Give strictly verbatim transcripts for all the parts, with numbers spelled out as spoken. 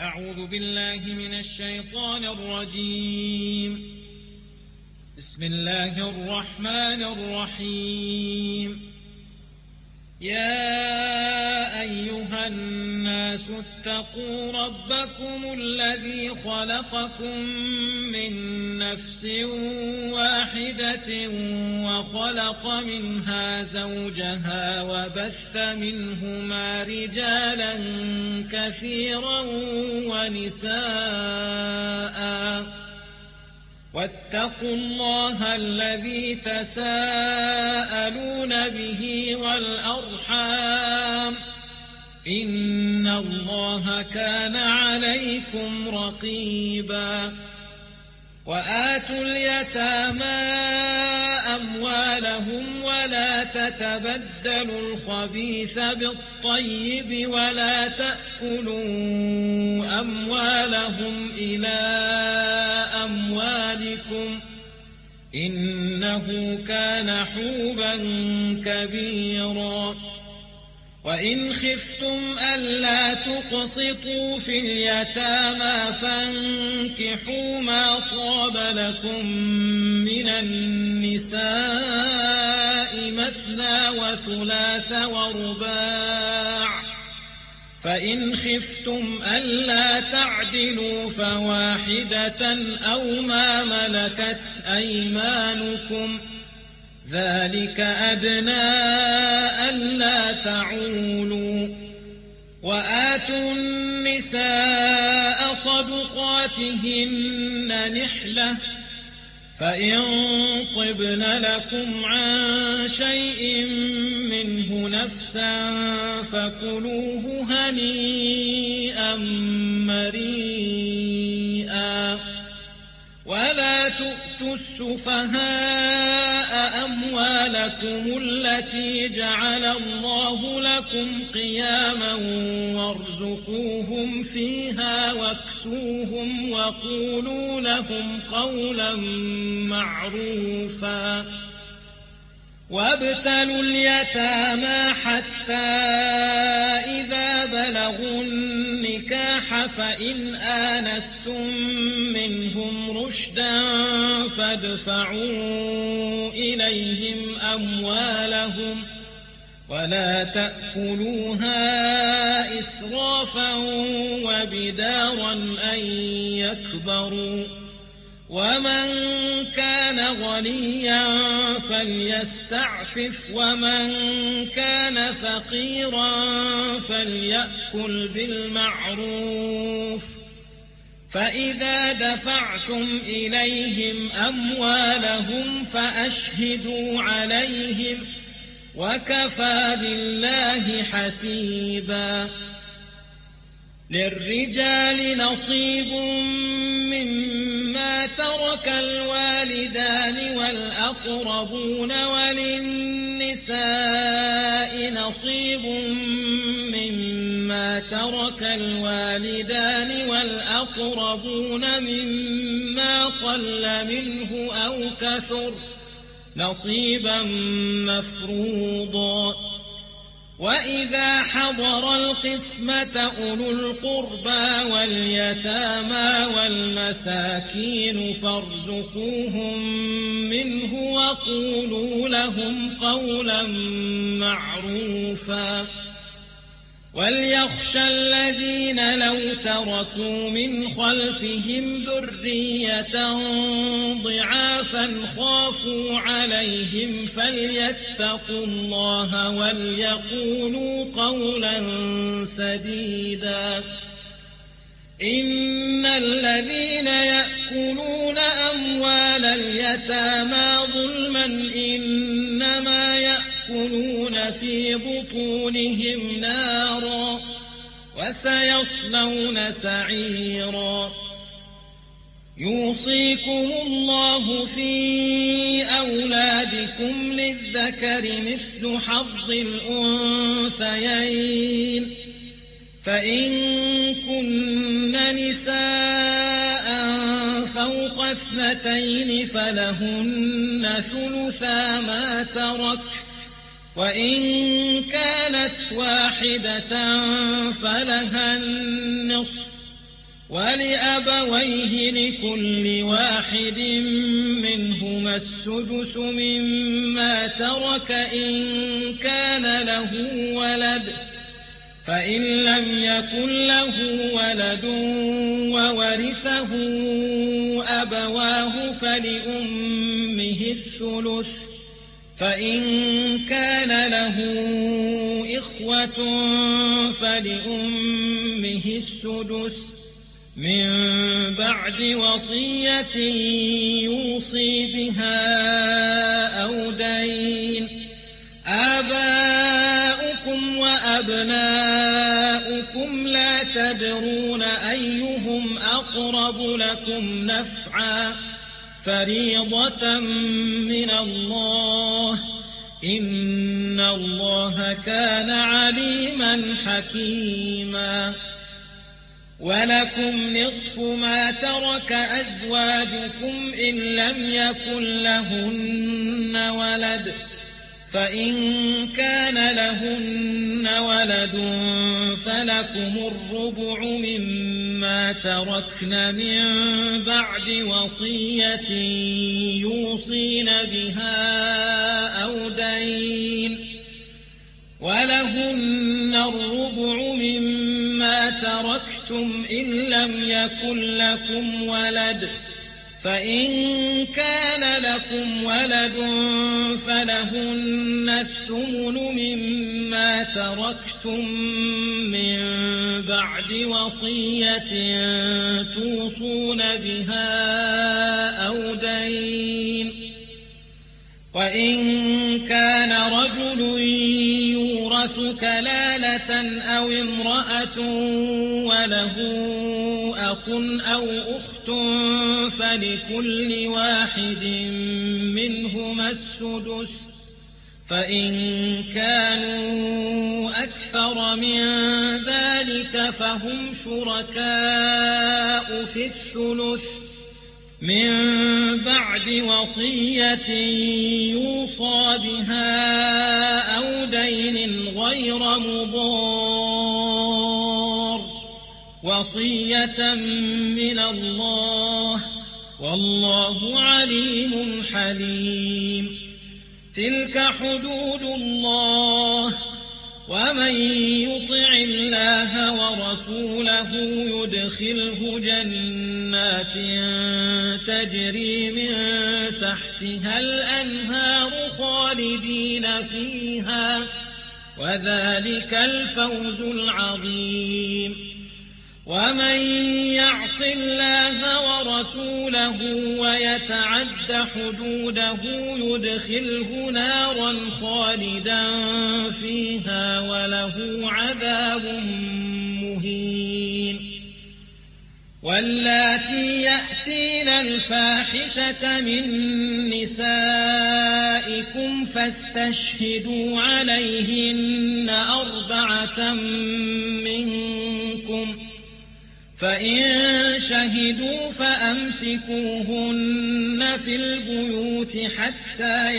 أعوذ بالله من الشيطان الرجيم. بسم الله الرحمن الرحيم. يا أيها الناس اتقوا ربكم الذي خلقكم من نفس واحدة وخلق منها زوجها وبث منهما رجالا كثيرا ونساء واتقوا الله الذي تساءلون به والأرحام إن الله كان عليكم رقيبا. وآتوا اليتامى أموالهم ولا تتبدلوا الخبيث بالطيب ولا تأكلوا أموالهم إلى أموالكم إنه كان حوبا كبيرا. وإن خفتم ألا تقسطوا في اليتامى فانكحوا ما طاب لكم من النساء مثنى وثلاث ورباع فإن خفتم ألا تعدلوا فواحدة أو ما ملكت أيمانكم ذلك أدنى ألا تعولوا. وآتوا النساء صدقاتهن نحلة فإن طبن لكم عن شيء منه نفسا فكلوه هنيئا مريئا. ولا تؤتوا السفهاء أموالكم التي جعل الله لكم قياما وارزقوهم فيها واكسوهم وقولوا لهم قولا معروفا. وابتلوا اليتامى حتى إذا بلغوا النكاح فإن آنستم منهم رشدا فادفعوا إليهم أموالهم ولا تأكلوها إسرافا وبدارا أن يكبروا. ومن كان غنيا فليستعفف ومن كان فقيرا فليأكل بالمعروف. فإذا دفعتم إليهم أموالهم فأشهدوا عليهم وكفى بالله حسيبا. للرجال نصيب مما ترك الوالدان والأقربون وللنساء نصيب مما ترك الوالدان والأقربون مما قل منه أو كثر نصيبا مفروضا. وإذا حضر القسمة أولو القربى واليتامى والمساكين فارزقوهم منه وقولوا لهم قولا معروفا. وليخشى الذين لو تركوا من خلفهم ذرية ضعافا خافوا عليهم فليتقوا الله وليقولوا قولا سديدا. إن الذين يأكلون أموال اليتامى ظلما إنما يأكلون في بطونهم نارا وسيصلون سعيرا. يوصيكم الله في أولادكم للذكر مثل حظ الأنثيين فإن كن نساء فوق اثنتين فلهن ثلثا ما ترك وإن كانت واحدة فلها النصف ولأبويه لكل واحد منهما السدس مما ترك إن كان له ولد فإن لم يكن له ولد وورثه أبواه فلأمه الثلث فإن كان له إخوة فلأمه السدس من بعد وصية يوصي بها أو دين. آباؤكم وأبناؤكم لا تدرون أيهم أقرب لكم نفعا فريضة من الله إن الله كان عليما حكيما. ولكم نصف ما ترك أزواجكم إن لم يكن لهن ولد فإن كان لهن ولد فلكم الربع مما تركن من بعد وصية يوصين بها أو دين. ولهن الربع مما تركتم إن لم يكن لكم ولد فإن كان لكم ولد فلهن الثمن مما تركتم من بعد وصية توصون بها أو دين. وإن كان رجل يورث كلالة أو امرأة وله أخ أو أخت فلكل واحد منهما السدس فإن كانوا أكثر من ذلك فهم شركاء في الثلث من بعد وصية يوصى بها أو دين غير مضار وصية من الله والله عليم حليم. تلك حدود الله ومن يطع الله ورسوله يدخله جنات تجري من تحتها الأنهار خالدين فيها وذلك الفوز العظيم. ومن يعص الله ورسوله ويتعد حدوده يدخله نارا خالدا فيها وله عذاب مهين. واللاتي يأتين الفاحشة من نسائكم فاستشهدوا عليهن أربعة منكم فإن شهدوا فأمسكوهن في البيوت حتى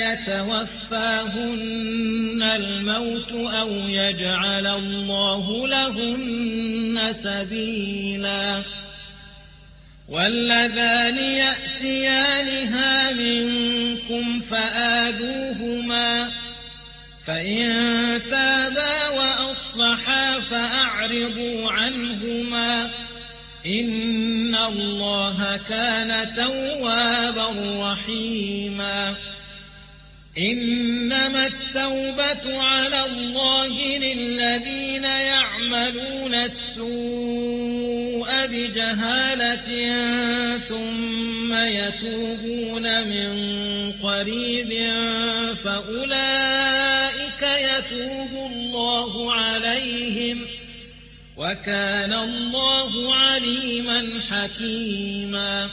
يتوفاهن الموت أو يجعل الله لهن سبيلا. واللذان يأتيانها منكم فآذوهما فإن تابا وأصلحا فأعرضوا عنهما إن الله كان توابا رحيما. إنما التوبة على الله للذين يعملون السوء بجهالة ثم يتوبون من قريب فأولئك يتوب الله عليهم وكان الله عليما حكيما.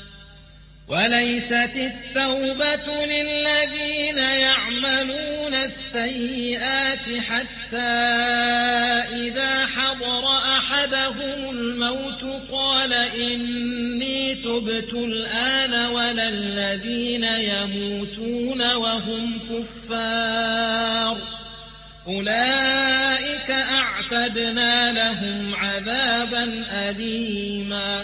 وليست التوبة للذين يعملون السيئات حتى إذا حضر أحدهم الموت قال إني تبت الآن ولا الذين يموتون وهم كفار أولئك أعتقد وأعتدنا لهم عذابا أليما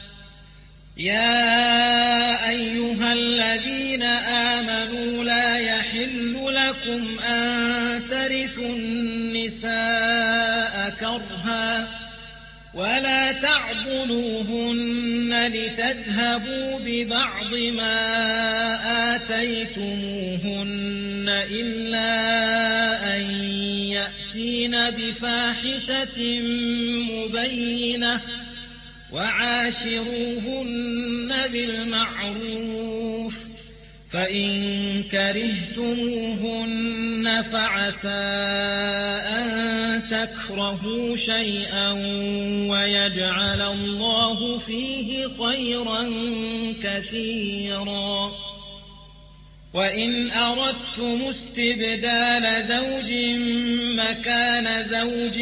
يا أيها الذين آمنوا لا يحل لكم أن ترثوا النساء كرها ولا تعضلوهن لتذهبوا ببعض ما آتيتموهن إلا أن يأتين بفاحشة مبينة وعاشروهن بالمعروف فإن كرهتموهن فعسى أن تكرهوا شيئا ويجعل الله فيه خيرا كثيرا وإن أردتم استبدال زوج مكان زوج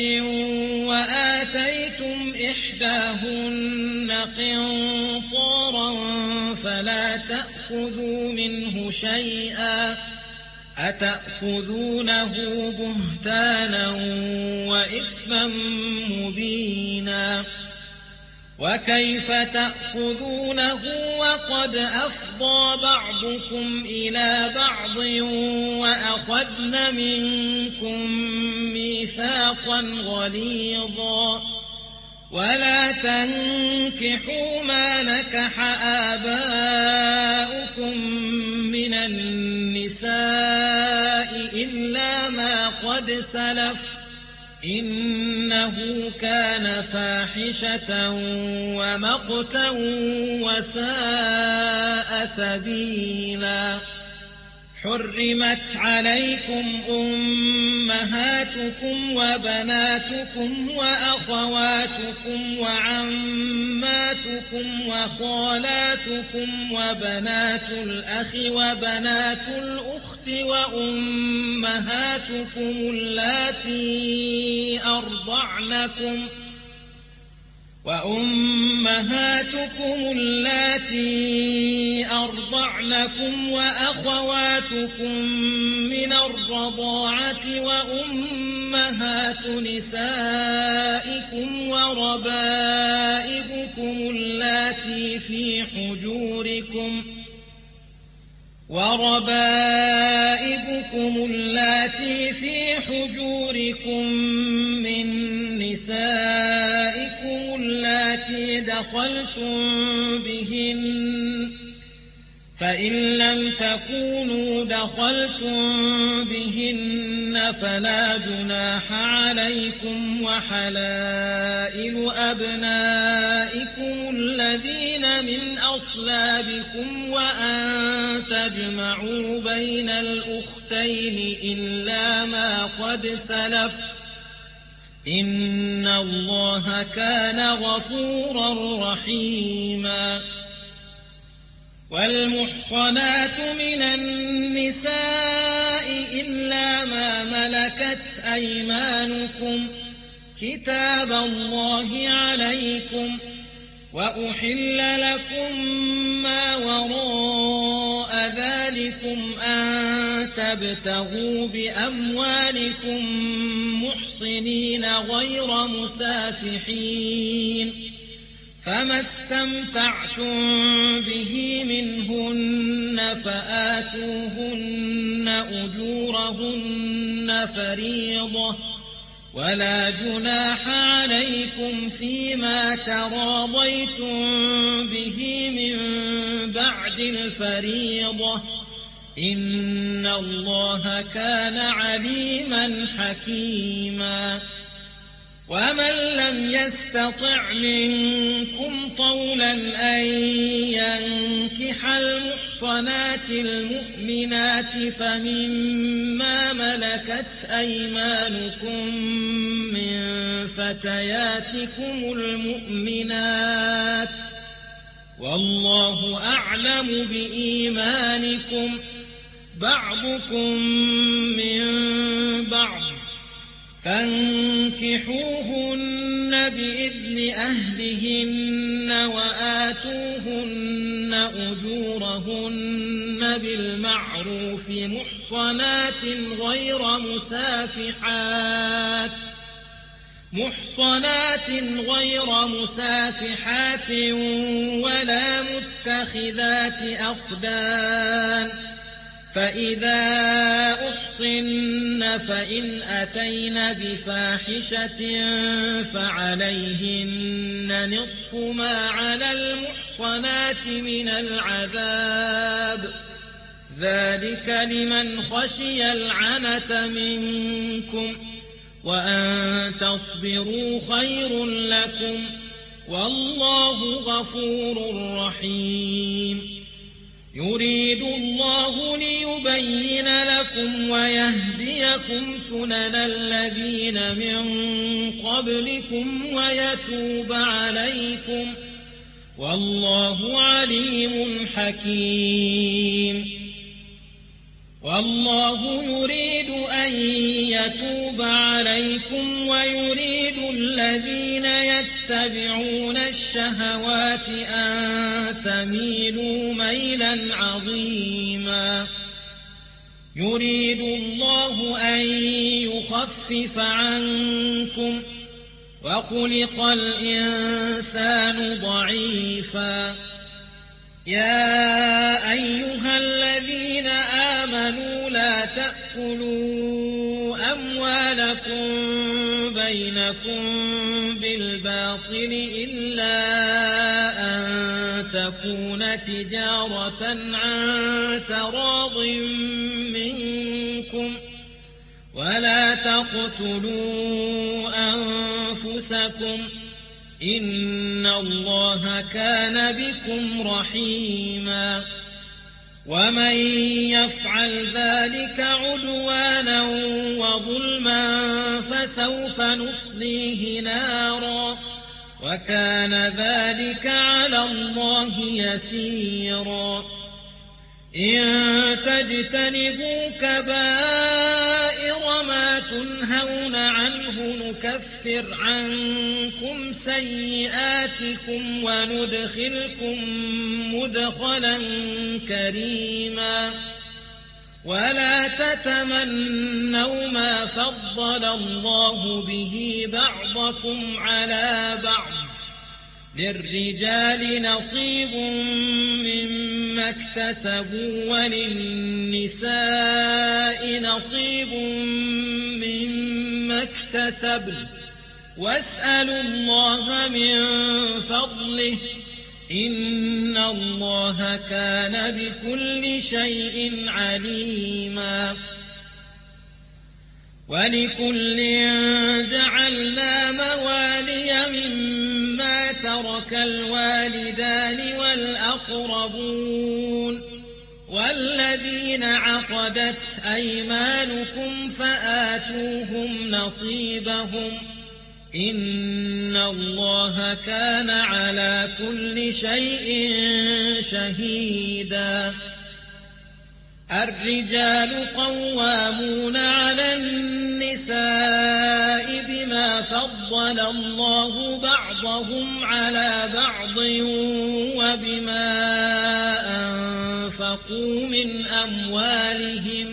وآتيتم إحداهن قنطارا فلا تأخذوا منه شيئا أتأخذونه بهتانا وإثما مبينا وكيف تأخذونه وقد أفضى بعضكم إلى بعض وأخذن منكم ميثاقا غليظا ولا تنكحوا ما نكح آباؤكم من النساء إلا ما قد سلف إنه كان فاحشة ومقتا وساء سبيلا حرمت عليكم أمهاتكم وبناتكم وأخواتكم وعماتكم وخالاتكم وبنات الأخ وبنات الأخت وأمهاتكم اللاتي أرضعنكم وأمهاتكم اللاتي أرضعنكم وأخواتكم من الرضاعة وأمهات نسائكم وربائبكم اللاتي في حجوركم وربائبكم اللاتي في حجوركم من نسائكم اللاتي دخلتم بهن فإن لم تكونوا دخلتم بهن فلا جناح عليكم وحلائل أبنائكم الذين من أصلابكم وأن تجمعوا بين الأختين إلا ما قد سلف إن الله كان غفورا رحيما والمحصنات من النساء إلا ما ملكت أيمانكم كتاب الله عليكم وأحل لكم ما وراء ذلكم أن تبتغوا بأموالكم محصنين غير مسافحين فما استمتعتم به منهن فآتوهن أجورهن فريضة ولا جناح عليكم فيما تراضيتم به من بعد الفريضة إن الله كان عليما حكيما ومن لم يستطع منكم طولا أن ينكح المحصنات المؤمنات فمما ملكت أيمانكم من فتياتكم المؤمنات والله أعلم بإيمانكم بعضكم من بعض فانكحوهن بإذن أهلهن وآتوهن أجورهن بالمعروف محصنات غير مسافحات محصنات غير مسافحات ولا متخذات أخدان فإذا أحصن فإن أتين بفاحشة فعليهن نصف ما على المحصنات من العذاب ذلك لمن خشي العنة منكم وأن تصبروا خير لكم والله غفور رحيم يريد الله ليبين لكم ويهديكم سنن الذين من قبلكم ويتوب عليكم والله عليم حكيم والله يريد أن يتوب عليكم ويريد الذين يتبعون الشهوات أن تميلوا ميلا عظيما يريد الله أن يخفف عنكم وخلق الإنسان ضعيفا يا أيها الذين آمنوا لا تأكلوا أموالكم بينكم بالباطل إلا أن تكون تجارة عن تراض منكم ولا تقتلوا أنفسكم إن الله كان بكم رحيما ومن يفعل ذلك عدوانا وظلما فسوف نصليه نارا وكان ذلك على الله يسيرا إن تجتنبوا كبائر ما تنهون عنه نكفر عنكم سيئاتكم وندخلكم مدخلا كريما ولا تتمنوا ما فضل الله به بعضكم على بعض للرجال نصيب مما اكتسبوا وللنساء نصيب مما اكتسبن واسألوا الله من فضله إن الله كان بكل شيء عليما ولكل جعلنا موالي مما ترك الوالدان والأقربون والذين عقدت أيمانكم فآتوهم نصيبهم إن الله كان على كل شيء شهيدا الرجال قوامون على النساء بما فضل الله بعضهم على بعض وبما أنفقوا من أموالهم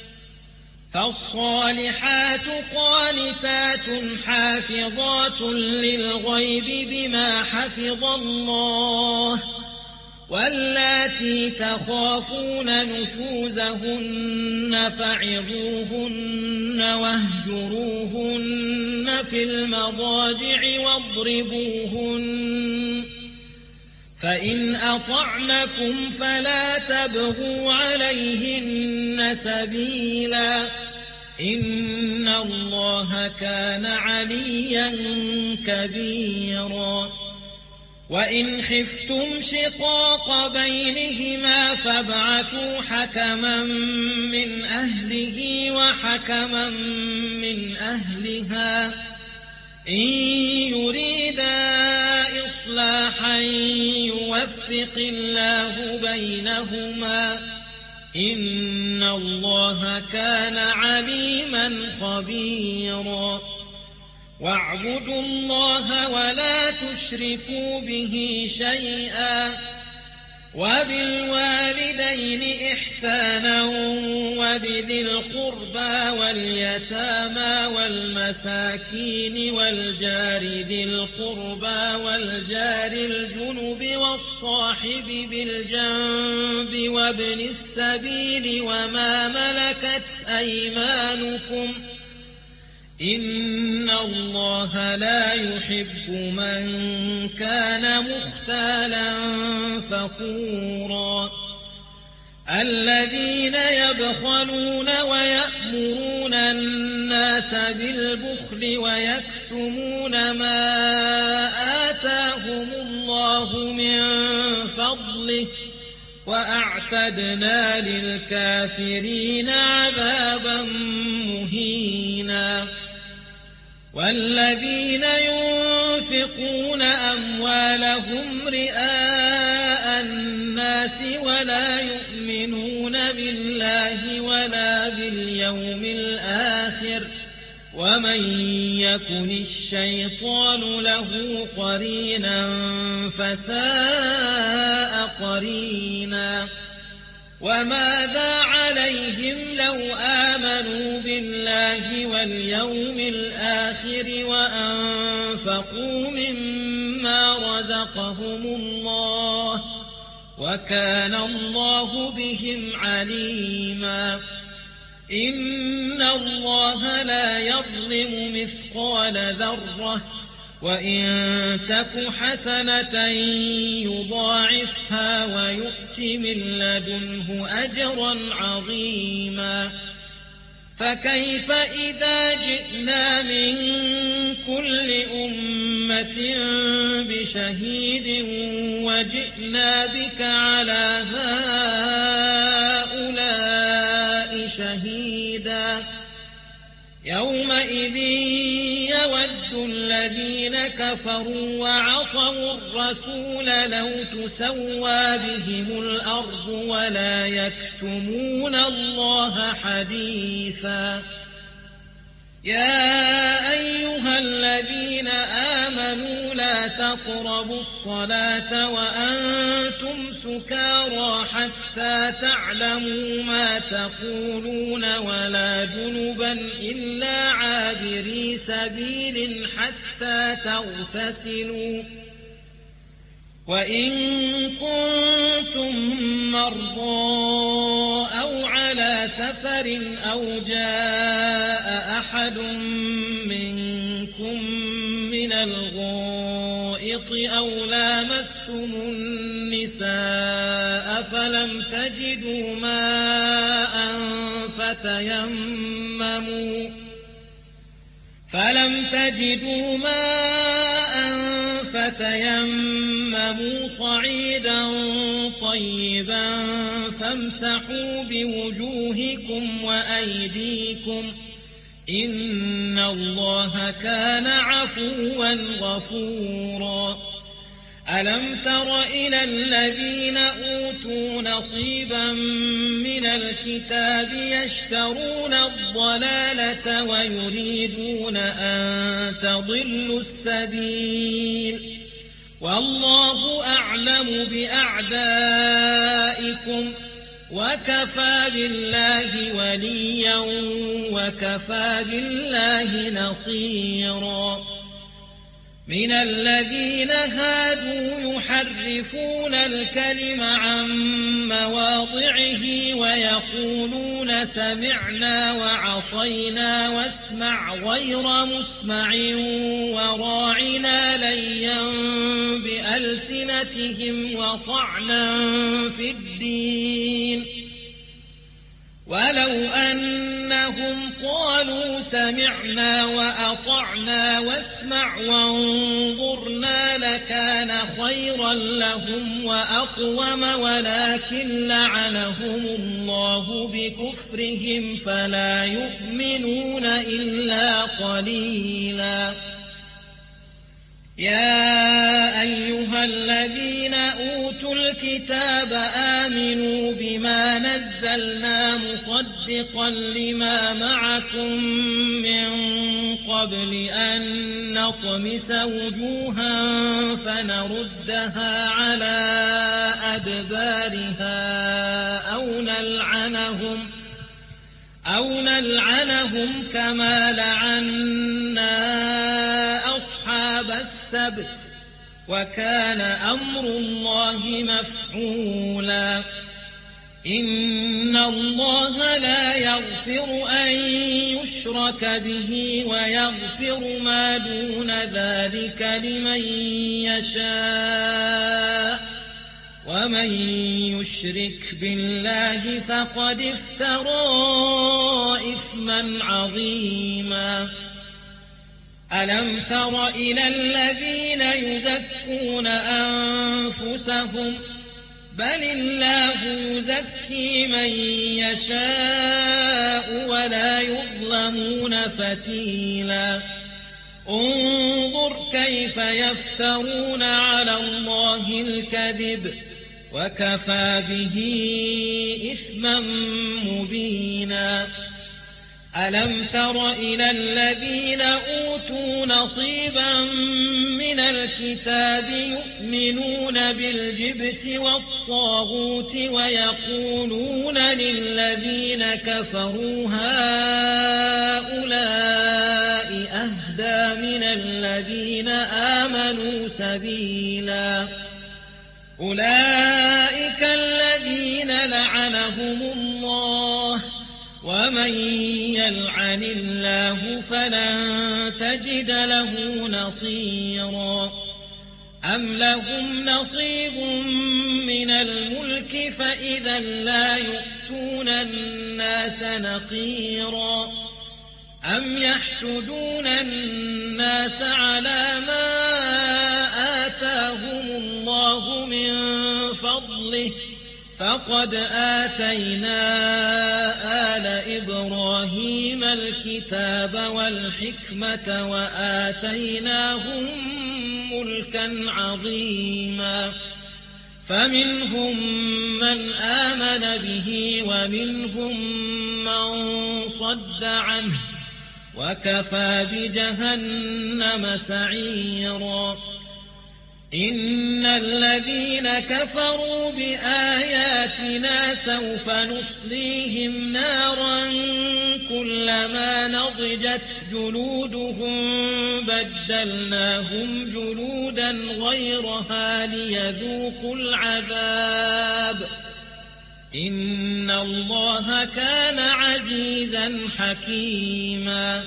فالصالحات قانتات حافظات للغيب بما حفظ الله واللاتي تخافون نشوزهن فعظوهن واهجروهن في المضاجع واضربوهن فإن أطعنكم فلا تبغوا عليهن سبيلا إن الله كان عليا كبيرا وإن خفتم شقاق بينهما فابعثوا حكما من أهله وحكما من أهلها إن يريدا إصلاحا يوفق الله بينهما إن الله كان عليما خبيرا واعبدوا الله ولا تشركوا به شيئا وبالوالدين إحسانا وبذي القربى واليتامى والمساكين والجار ذي القربى والجار الجنب والصاحب بالجنب وابن السبيل وما ملكت أيمانكم إن الله لا يحب من كان مختالا فخورا الذين يبخلون ويأمرون الناس بالبخل ويكتمون ما آتاهم الله من فضله وأعتدنا للكافرين عذابا مهينا والذين ينفقون أموالهم رئاء الناس ولا يؤمنون بالله ولا باليوم الآخر ومن يكن الشيطان له قرينا فساء قرينا وماذا عليهم لو آمنوا بالله واليوم الآخر وأنفقوا مما رزقهم الله وكان الله بهم عليما إن الله لا يظلم مثقال ذرة وإن تك حسنة يضاعفها ويؤت من لدنه أجرا عظيما فكيف إذا جئنا من كل أمة بشهيد وجئنا بك على هؤلاء شهيدا يومئذ يود الذين كفروا وعصوا الرسول لو تسوى بهم الأرض ولا يكتمون الله حديثا يا أيها الذين آمنوا لا تقربوا الصلاة وأنتم سكارى حتى تعلموا ما تقولون ولا جنبا إلا عابري سبيل حتى تغتسلوا وإن كنتم مرضى أو على سفر أو جاء أحد منكم من الغائط أو لامستم النساء فلم تجدوا ماء فتيمموا فلم تجدوا ماء فتيمموا صعيدا طيبا فامسحوا بوجوهكم وأيديكم إن الله كان عفوا غفورا ألم تر إلى الذين أوتوا نصيبا من الكتاب يشترون الضلالة ويريدون أن تضلوا السبيل والله أعلم بأعدائكم وكفى بالله وليا وكفى بالله نصيرا من الذين هادوا يحرفون الكلم عن مواضعه ويقولون سمعنا وعصينا واسمع غير مسمع وراعنا ليا بألسنتهم وطعنا في الدين ولو أنهم قالوا سمعنا وأطعنا واسمع وانظرنا لكان خيرا لهم وأقوم ولكن لعنهم الله بكفرهم فلا يؤمنون إلا قليلا يا أيها الذين أوتوا الكتاب آمنوا بما نزلنا مصدقا لما معكم من قبل أن نطمس وجوها فنردها على أدبارها أو نلعنهم أو نلعنهم كما لعنا أصحاب السبت وكان أمر الله مفعولا إن الله لا يغفر أن يشرك به ويغفر ما دون ذلك لمن يشاء ومن يشرك بالله فقد افترى إثما عظيما ألم تر إلى الذين يزكون أنفسهم بل الله يزكي من يشاء ولا يظلمون فتيلا انظر كيف يفترون على الله الكذب وكفى به إثما مبينا ألم تر إلى الذين أوتوا نصيبا من الكتاب يؤمنون بالجبت والطاغوت ويقولون للذين كفروا هؤلاء أهدى من الذين آمنوا سبيلا أولئك الذين لعنهم الله ومن يلعن الله فلن تجد له نصيرا أم لهم نصيب من الملك فإذا لا يؤتون الناس نقيرا أم يحسدون الناس على ما آتاهم الله من فضله فقد آتينا آل إبراهيم الكتاب والحكمة وآتيناهم ملكا عظيما فمنهم من آمن به ومنهم من صد عنه وكفى بجهنم سعيرا إن الذين كفروا بآياتنا سوف نصليهم نارا كلما نضجت جلودهم بدلناهم جلودا غيرها ليذوقوا العذاب إن الله كان عزيزا حكيما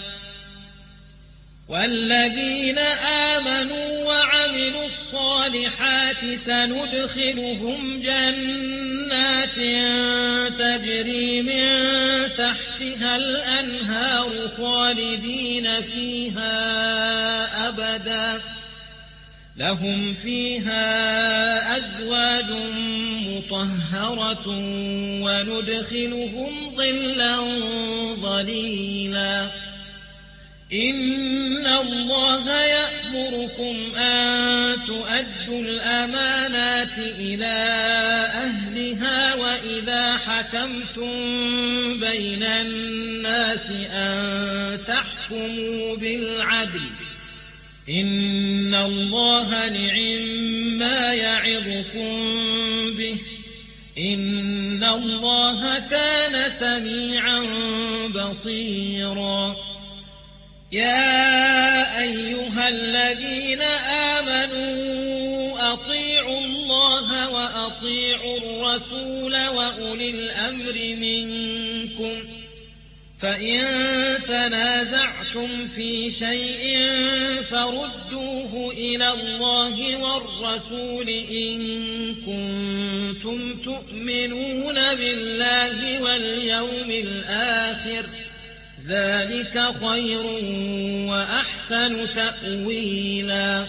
والذين آمنوا وعملوا الصالحات سندخلهم جنات تجري من تحتها الأنهار خالدين فيها أبدا لهم فيها أزواج مطهرة وندخلهم ظلا ظليلا إن الله يأمركم أن تؤدوا الأمانات إلى أهلها وإذا حكمتم بين الناس أن تحكموا بالعدل إن الله نعما يعظكم به إن الله كان سميعا بصيرا يا أيها الذين آمنوا أطيعوا الله وأطيعوا الرسول وأولي الأمر منكم فإن تنازعتم في شيء فردوه إلى الله والرسول إن كنتم تؤمنون بالله واليوم الآخر ذلك خير وأحسن تأويلا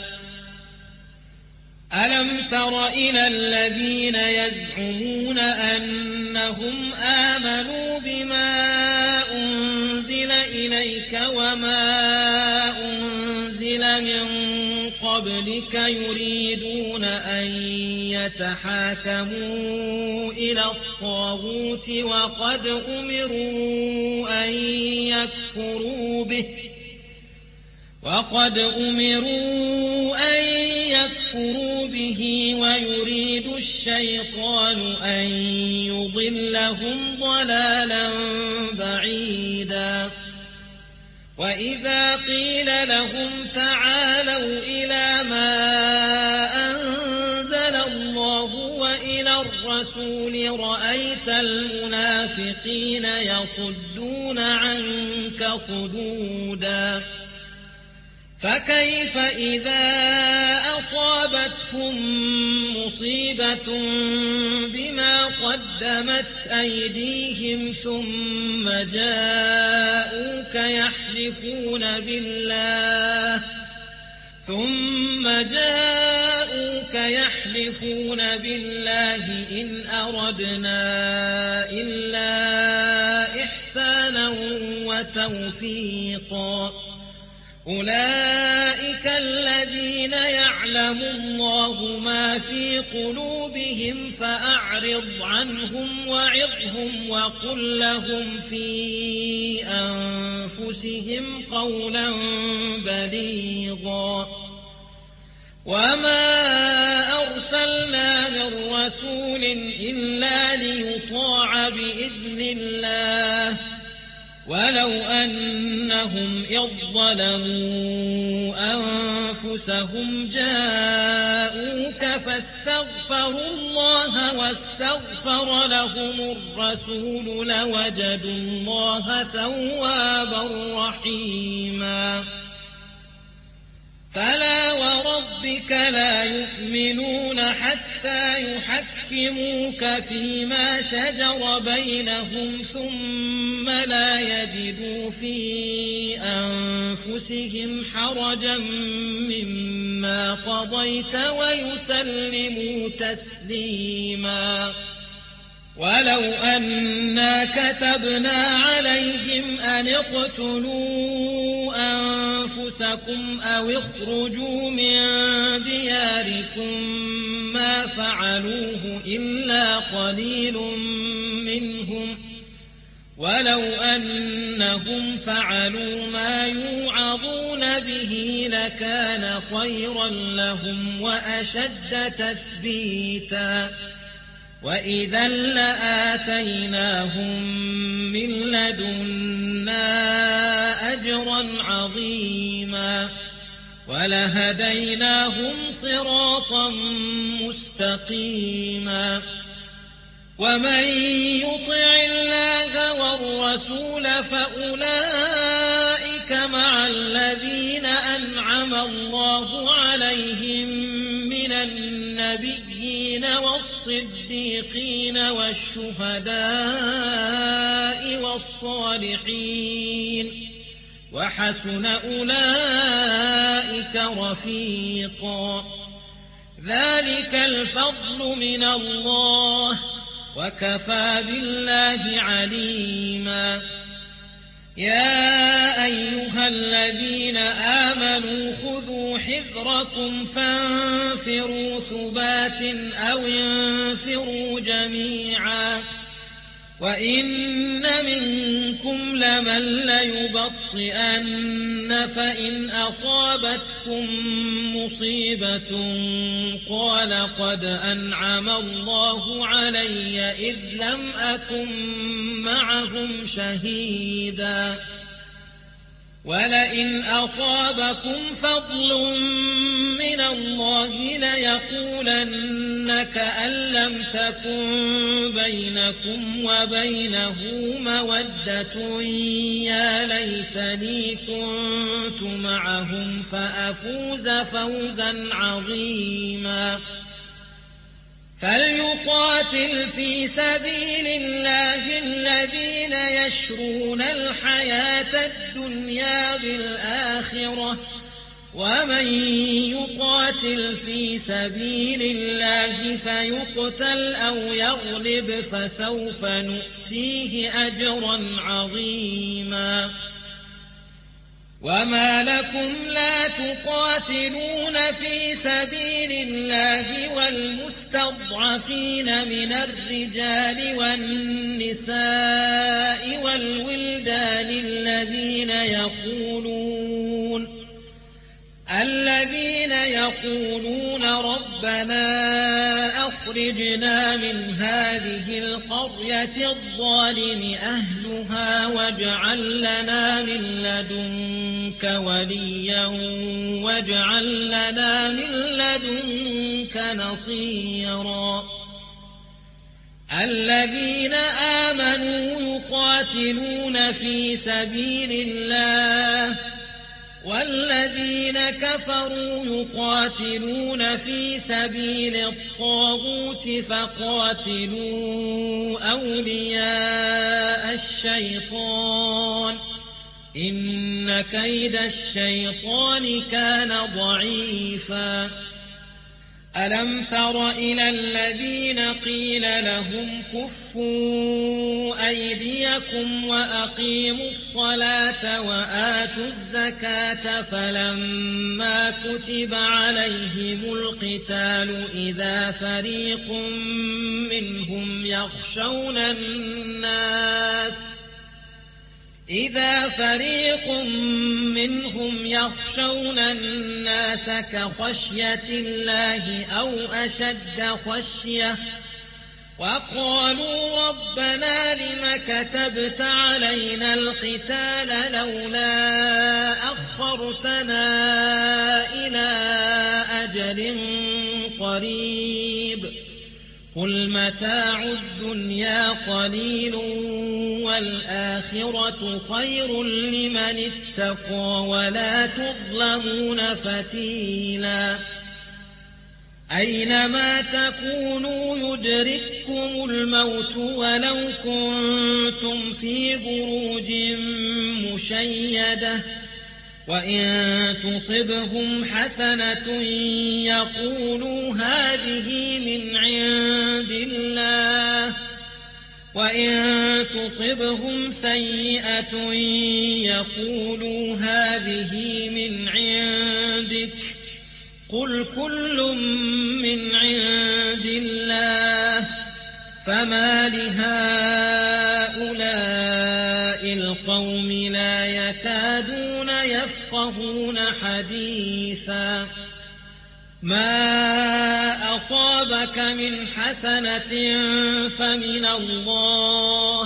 ألم تر إلى الذين يزعمون أنهم آمنوا بما أنزل إليك وما أنزل من قبلك يريدون أن يتحاكموا إلى الطاغوت وقد أمروا أن يكفروا به وقد أمروا أن يكفروا به ويريد الشيطان أن يضلهم ضلالا بعيدا وإذا قيل لهم تعالوا إلى ما أنزل الله وإلى الرسول رأيت المنافقين يصدون عنك صدودا فكيف إذا أصابتهم مصيبة بما قدمت أيديهم ثم جاءوك يحلفون بالله ثم جاءوك يحلفون بالله إن أردنا إلا إحسانا وتوفيقا أولئك الذين يعلم الله ما في قلوبهم فأعرض عنهم وعظهم وقل لهم في أنفسهم قولا بليغا وما أرسلنا من رسول إلا ليطاع بإذن الله ولو أنهم إذ ظلموا أنفسهم جاءوك فاستغفروا الله واستغفر لهم الرسول لوجدوا الله توابا رحيما فلا وربك لا يؤمنون حتى يحكموك فيما شجر بينهم ثم لا يجدوا في أنفسهم حرجا مما قضيت ويسلموا تسليما ولو أنا كتبنا عليهم أن اقتلوا أنفسكم أو اخرجوا من دياركم ما فعلوه إلا قليل منهم ولو أنهم فعلوا ما يوعظون به لكان خيرا لهم وأشد تثبيتا وإذا لآتيناهم من لدنا أجرا عظيما ولهديناهم صراطا مستقيما ومن يطع الله والرسول فأولئك مع الذين أنعم الله عليهم من النبيين والصديقين والشهداء والصالحين وحسن أولئك رفيقا ذلك الفضل من الله وكفى بالله عليما يا أيها الذين آمنوا خذوا حذركم فانفروا ثبات أو انفروا جميعا وإن منكم لمن ليبطئن فإن أصابتكم مصيبة قال قد أنعم الله علي إذ لم أكن معهم شهيدا ولئن أصابكم فضل من الله ليقولن كأن لم تكن بينكم وبينه مودة يا ليتني كنت معهم فأفوز فوزا عظيما فليقاتل في سبيل الله الذين يشرون الحياة الدنيا بالآخرة ومن يقاتل في سبيل الله فيقتل أو يغلب فسوف نؤتيه أجرا عظيما وما لكم لا تقاتلون في سبيل الله والمستضعفين من الرجال والنساء والولدان الذين يقولون يقولون ربنا أخرجنا من هذه القرية الظالم أهلها واجعل لنا من لدنك وليا واجعل لنا من لدنك نصيرا الذين آمنوا يقاتلون في سبيل الله والذين كفروا يقاتلون في سبيل الطاغوت فقاتلوا أولياء الشيطان إن كيد الشيطان كان ضعيفا ألم تر إلى الذين قيل لهم كفوا أيديكم وأقيموا الصلاة وآتوا الزكاة فلما كتب عليهم القتال إذا فريق منهم يخشون الناس إذا فريق منهم يخشون الناس كخشية الله أو أشد خشية وقالوا ربنا لم كتبت علينا القتال لولا أخرتنا إلى أجل قريب قل متاع الدنيا قليل والآخرة خير لمن اتقى ولا تظلمون فتيلا أينما تكونوا يدرككم الموت ولو كنتم في بروج مشيدة وإن تصبهم حسنة يقولوا هذه من عند الله وإن تصبهم سيئة يقولوا هذه من عندك قل كل من عند الله فما لهؤلاء القوم لا يكادون يفقهون حديثا ما أصابك من حسنة فمن الله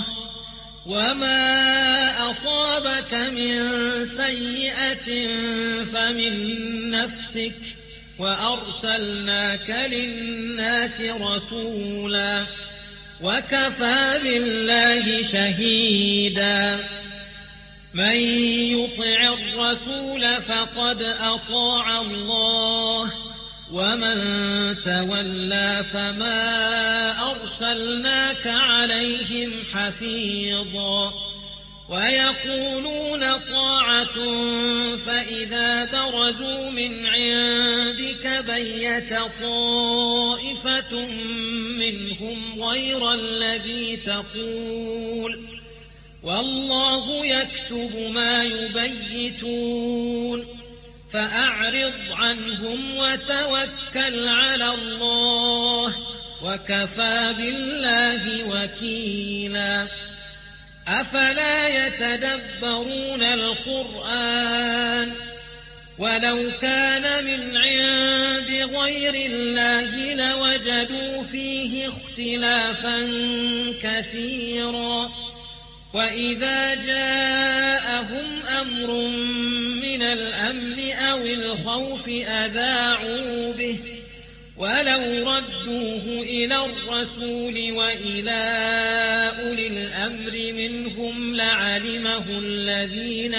وما أصابك من سيئة فمن نفسك وأرسلناك للناس رسولا وكفى بالله شهيدا من يطع الرسول فقد أطاع الله ومن تولى فما أرسلناك عليهم حفيظا ويقولون طاعة فإذا برزوا من عندك بيت طائفة منهم غير الذي تقول والله يكتب ما يبيتون فأعرض عنهم وتوكل على الله وكفى بالله وكيلا أفلا يتدبرون القرآن ولو كان من عند غير الله لوجدوا فيه اختلافا كثيرا وإذا جاءهم أمر من الأمن أو الخوف أذاعوا به ولو ردوه إلى الرسول وإلى أولي الأمر منهم لعلمه الذين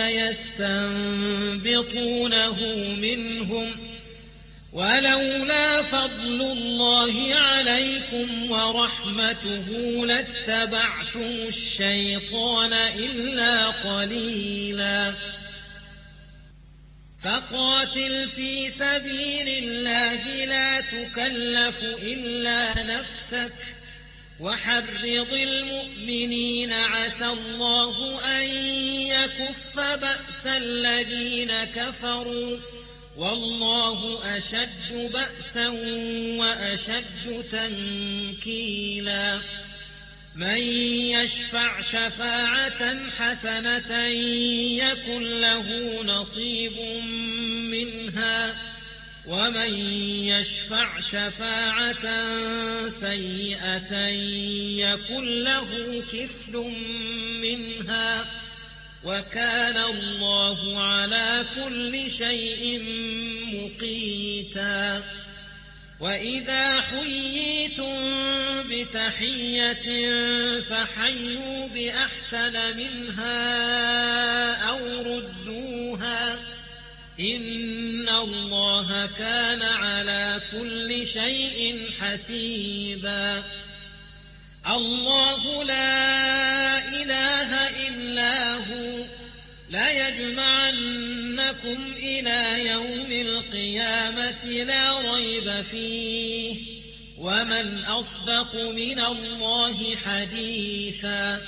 يستنبطونه منهم ولولا فضل الله عليكم ورحمته لاتبعتم الشيطان إلا قليلا فقاتل في سبيل الله لا تكلف إلا نفسك وحرض المؤمنين عسى الله أن يكف بأس الذين كفروا والله أشد بأسا وأشد تنكيلا من يشفع شفاعة حسنة يكن له نصيب منها ومن يشفع شفاعة سيئة يكن له كفل منها وكان الله على كل شيء مقيتا. وإذا حييتم بتحية فحيوا بأحسن منها أو ردوها إن الله كان على كل شيء حسيبا. الله لا إله إلا هو لا يجمعنكم إلى يوم القيامة لا ريب فيه ومن أصدق من الله حديثا.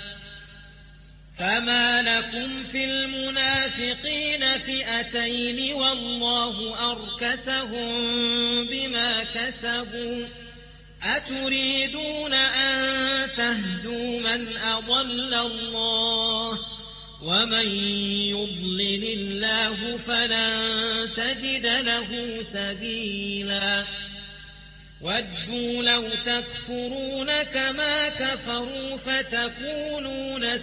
فما لكم في المنافقين فئتين والله أركسهم بما كسبوا أتريدون أن تهدوا من أضل الله ومن يضلل الله فلن تجد له سبيلا. ودوا لو تكفرون كما كفروا فتكونون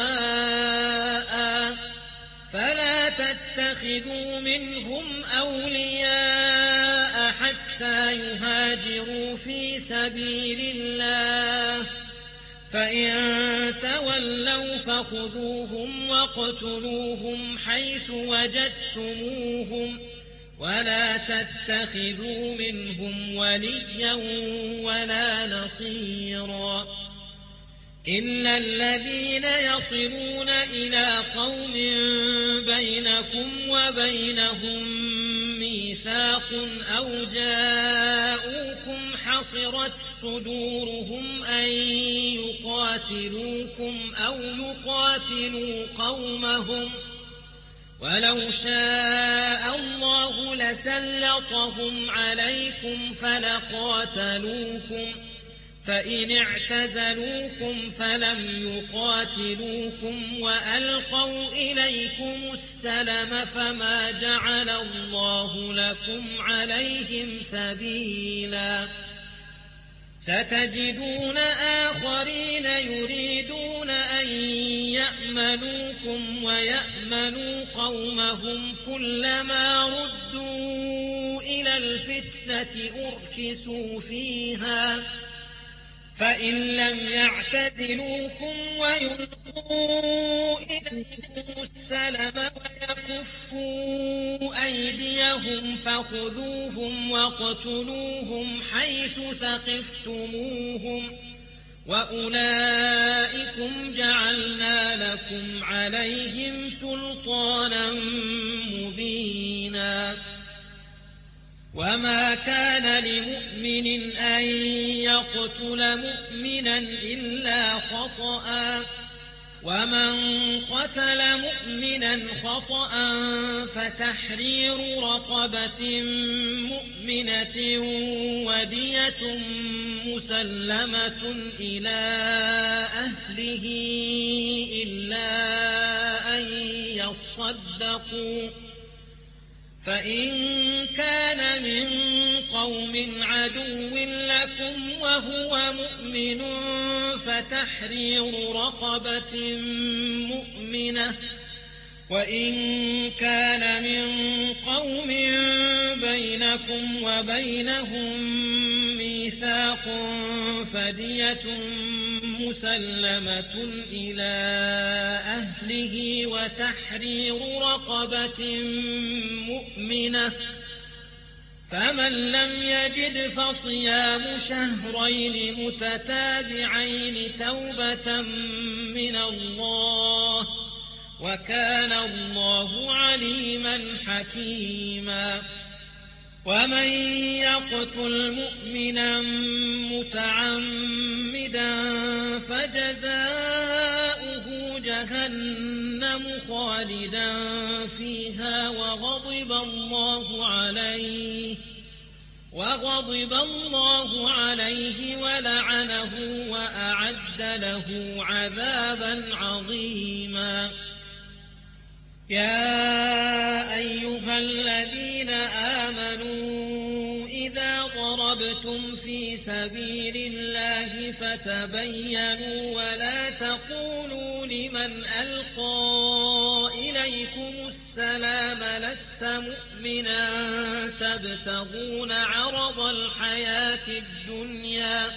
سواء فلا تتخذوا منهم أولياء حتى يهاجروا في سبيل الله فإن تولوا فخذوهم واقتلوهم حيث وجدتموهم ولا تتخذوا منهم وليا ولا نصيرا إلا الذين يصلون إلى قوم بينكم وبينهم ميثاق أو جاءوكم حصرت صدورهم أن يقاتلوكم أو يقاتلوا قومهم ولو شاء الله لسلطهم عليكم فلقاتلوكم فإن اعتزلوكم فلم يقاتلوكم وألقوا إليكم السلم فما جعل الله لكم عليهم سبيلا. ستجدون آخرين يريدون أن يأمنوكم ويأمنوا قومهم كلما ردوا إلى الفتنة أركسوا فيها فإن لم يعتزلوكم ويلقوا إليكم السلم ويكفوا أيديهم فخذوهم واقتلوهم حيث ثقفتموهم وأولئكم جعلنا لكم عليهم سلطانا مبينا. وما كان لمؤمن أن يقتل مؤمنا إلا خطأ ومن قتل مؤمنا خطأ فتحرير رقبة مؤمنة ودية مسلمة إلى أهله إلا أن يصدقوا فإن كان من قوم عدو لكم وهو مؤمن فتحرير رقبة مؤمنة وإن كان من قوم بينكم وبينهم ميثاق فدية مسلمة إلى أهله وتحرير رقبة مؤمنة فمن لم يجد فصيام شهرين متتابعين توبة من الله وكان الله عليما حكيما. ومن يقتل مؤمنا متعمدا فجزاؤه جهنم خالدا فيها وغضب الله عليه وغضب الله عليه ولعنه وأعد له عذابا عظيما. يا أيها الذين آمنوا في سبيل الله فتبينوا ولا تقولوا لمن ألقى إليكم السلام لست مؤمنا تبتغون عرض الحياة الدنيا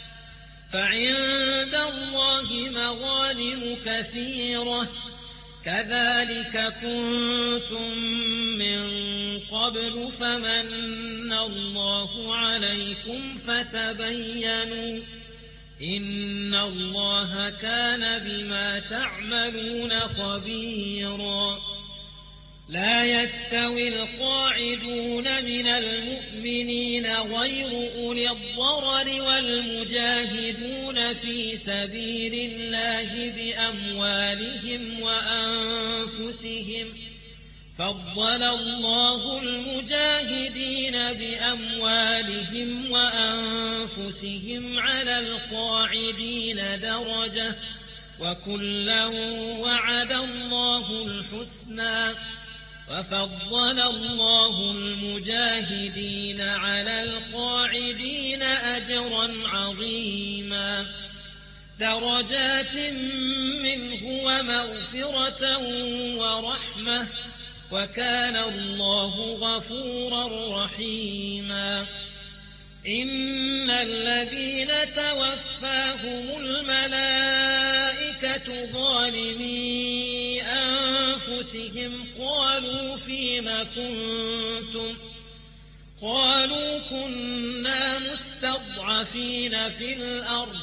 فعند الله مغانم كثيرة كذلك كنتم من قبل فمن الله عليكم فتبينوا إن الله كان بما تعملون خبيرا لا يستوي القاعدون من المؤمنين غير أولي الضرر والمجاهدون في سبيل الله بأموالهم وأنفسهم فضل الله المجاهدين بأموالهم وأنفسهم على القاعدين درجة وكلا وعد الله الحسنى وفضل الله المجاهدين على القاعدين أجرا عظيما درجات منه ومغفرة ورحمة وكان الله غفورا رحيما إن الذين توفاهم الملائكة ظالمي أنفسهم قالوا فيم كنتم قالوا كنا مستضعفين في الأرض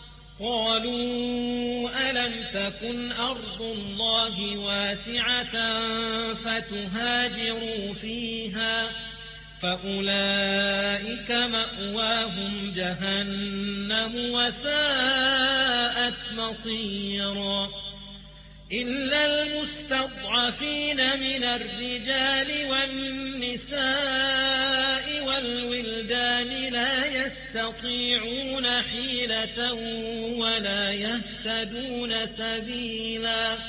قالوا ألم تكن أرض الله واسعة فتهاجروا فيها فأولئك مأواهم جهنم وساءت مصيرا إلا المستضعفين من الرجال والنساء والولدان لا يستطيعون حيلة ولا يهتدون سبيلا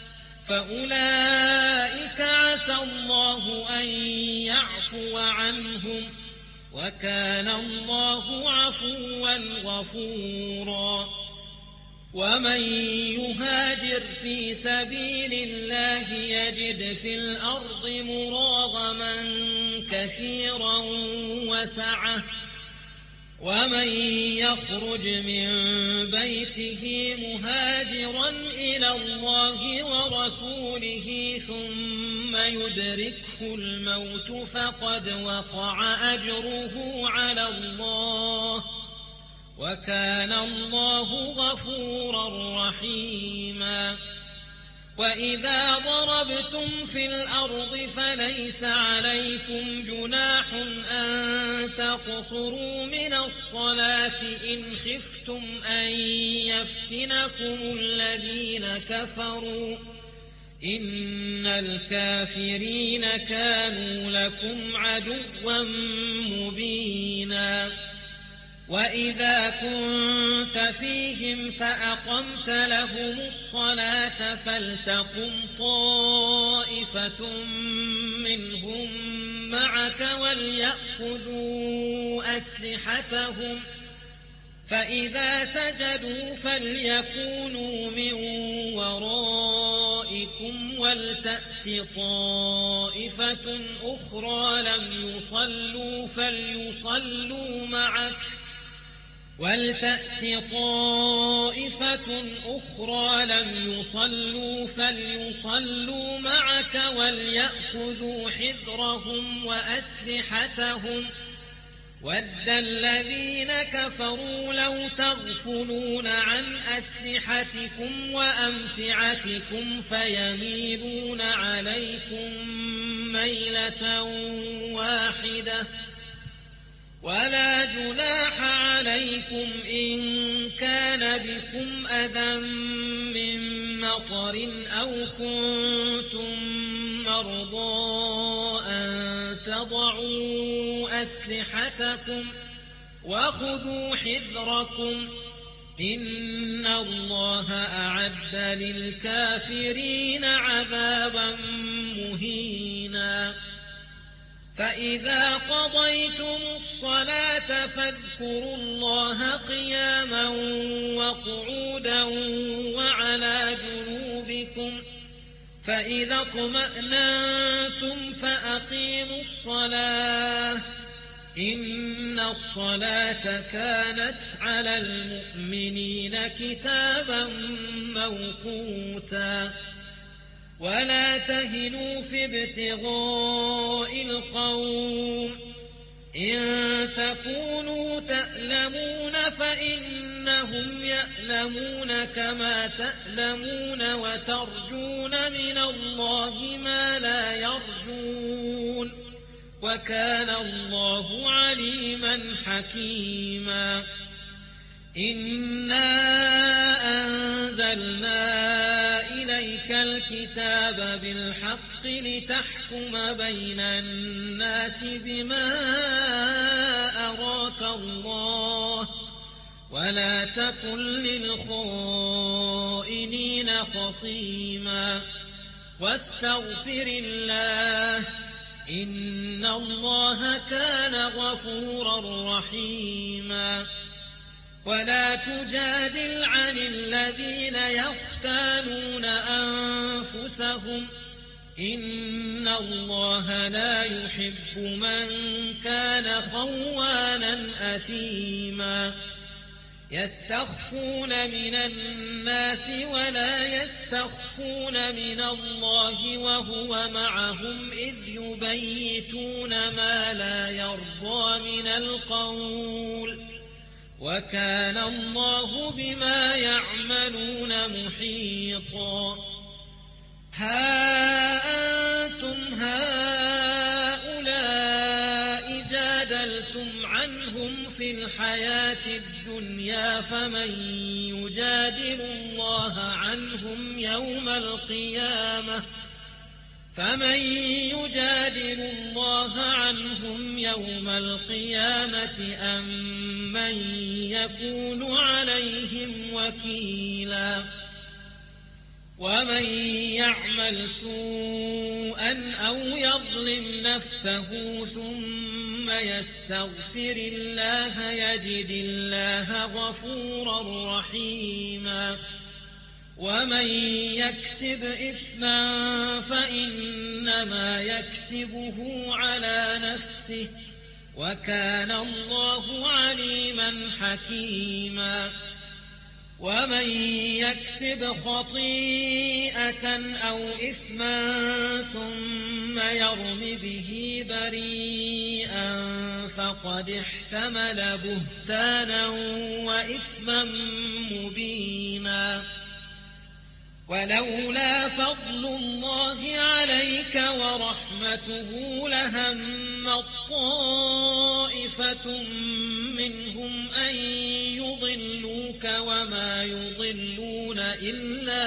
فأولئك عسى الله أن يعفو عنهم وكان الله عفوا غفورا ومن يهاجر في سبيل الله يجد في الأرض مراغما كثيرا وسعة ومن يخرج من بيته مهاجرا إلى الله ورسوله ثم يدركه الموت فقد وقع أجره على الله وكان الله غفورا رحيما وإذا ضربتم في الأرض فليس عليكم جناح أن تقصروا من الصلاة إن خفتم أن يفتنكم الذين كفروا إن الكافرين كانوا لكم عدوا مبينا وإذا كنت فيهم فأقمت لهم الصلاة فلتقم طائفة منهم معك وليأخذوا أسلحتهم فإذا سجدوا فليكونوا من ورائكم ولتأت طائفة أخرى لم يصلوا فليصلوا معك ولتأت طائفة أخرى لم يصلوا فليصلوا معك وليأخذوا حذرهم وأسلحتهم ود الذين كفروا لو تغفلون عن أسلحتكم وأمتعتكم فيميلون عليكم ميلة واحدة ولا جناح عليكم إن كان بكم أذى من مطر أو كنتم مرضى أن تضعوا أسلحتكم وخذوا حذركم إن الله أعد للكافرين عذابا مهينا فإذا قضيتم الصلاة فاذكروا الله قياما وقعودا وعلى جنوبكم فإذا اطمأننتم فأقيموا الصلاة إن الصلاة كانت على المؤمنين كتابا موقوتا ولا تهنوا في ابتغاء القوم إن تكونوا تألمون فإنهم يألمون كما تألمون وترجون من الله ما لا يرجون وكان الله عليما حكيما إنا أنزلنا إليك الكتاب بالحق لتحكم بين الناس بما أراك الله ولا تكن للخائنين خصيما واستغفر الله إن الله كان غفورا رحيما ولا تجادل عن الذين يختانون أنفسهم إن الله لا يحب من كان خوانا أثيما يستخفون من الناس ولا يستخفون من الله وهو معهم إذ يبيتون ما لا يرضى من القول وكان الله بما يعملون محيطا ها أنتم هؤلاء جادلتم عنهم في الحياة الدنيا فمن يجادل الله عنهم يوم القيامة فمن يجادل الله عنهم يوم القيامة أم من يكون عليهم وكيلا ومن يعمل سوءا أو يظلم نفسه ثم يستغفر الله يجد الله غفورا رحيما ومن يكسب إثما فإنما يكسبه على نفسه وكان الله عليما حكيما ومن يكسب خطيئة أو إثما ثم يرم به بريئا فقد احتمل بهتانا وإثما مبينا ولولا فضل الله عليك ورحمته لهم طائفة منهم أن يضلوك وما يضلون إلا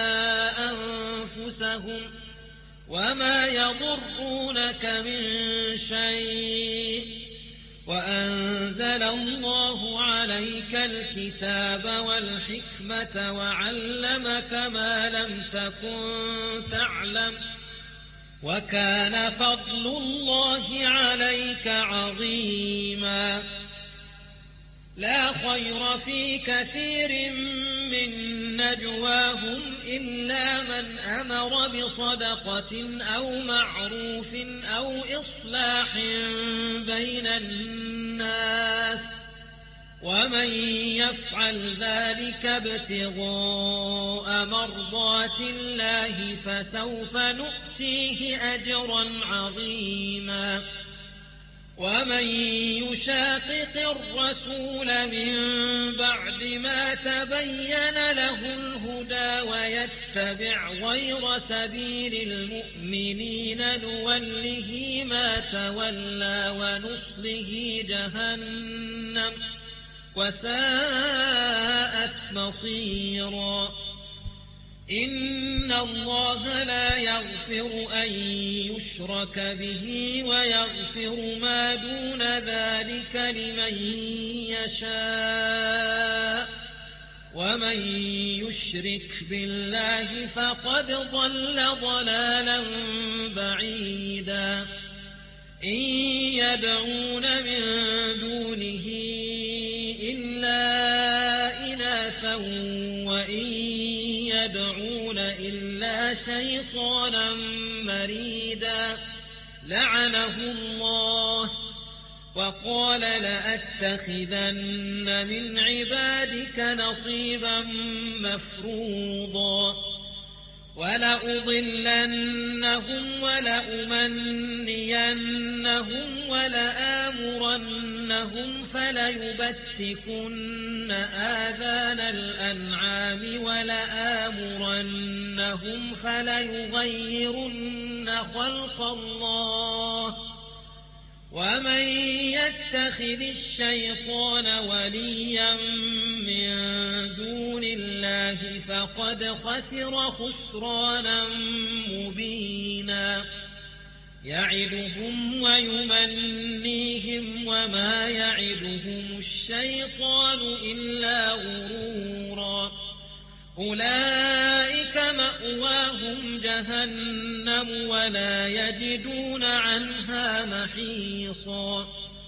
أنفسهم وما يضرونك من شيء وأنزل الله عليك الكتاب والحكمة وعلمك ما لم تكن تعلم وكان فضل الله عليك عظيما لا خير في كثير من نجواهم إلا من أمر بصدقة أو معروف أو إصلاح بين الناس ومن يفعل ذلك ابتغاء مرضات الله فسوف نؤتيه أجرا عظيما ومن يشاقق الرسول من بعد ما تبين له الهدى ويتبع غير سبيل المؤمنين نوله ما تولى ونصله جهنم وساءت مصيرا إن الله لا يغفر أن يشرك به ويغفر ما دون ذلك لمن يشاء ومن يشرك بالله فقد ضل ضلالا بعيدا إن يدعون من دونه إلا إناثا وإن يدعون إلا شيطانا مريدا لعنه الله وقال لأتخذن من عبادك نصيبا مفروضا ولأضلنهم ولأمنينهم ولآمرنهم فليبتكن آذان الأنعام ولآمرنهم فليغيرن خلق الله ومن يتخذ الشيطان وليا من دون الله فقد خسر خسرانا مبينا يعدهم ويمنيهم وما يعدهم الشيطان إلا غرورا أولئك مأواهم جهنم ولا يجدون عنها محيصا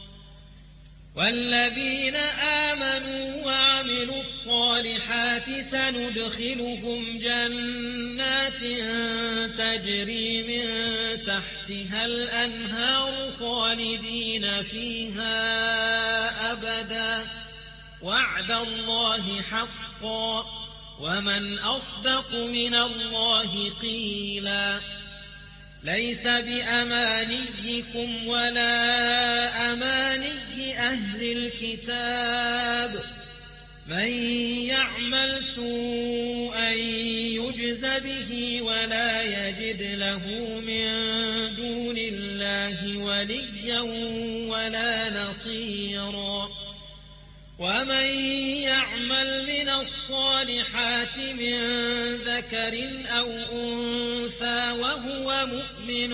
والذين آمنوا وعملوا الصالحات سندخلهم جنات تجري من تحتها الأنهار خالدين فيها أبدا وعد الله حقا ومن أصدق من الله قيلا ليس بأمانيكم ولا أماني أهل الكتاب من يعمل سوءا يجز به ولا يجد له من دون الله وليا ولا نصيرا ومن يعمل من الصالحات من ذكر أو أنثى وهو مؤمن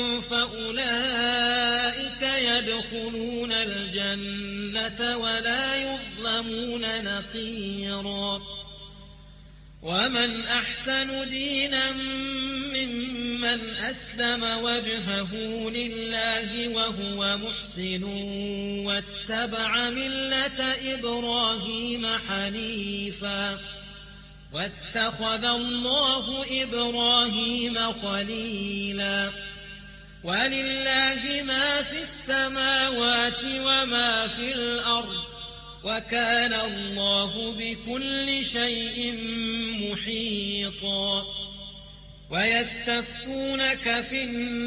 فأولئك يدخلون الجنة ولا يظلمون نصيرا ومن أحسن دينا ممن أسلم وجهه لله وهو محسن واتبع ملة إبراهيم حنيفا واتخذ الله إبراهيم خليلا ولله ما في السماوات وما في الأرض وكان الله بكل شيء محيطا ويستفتونك في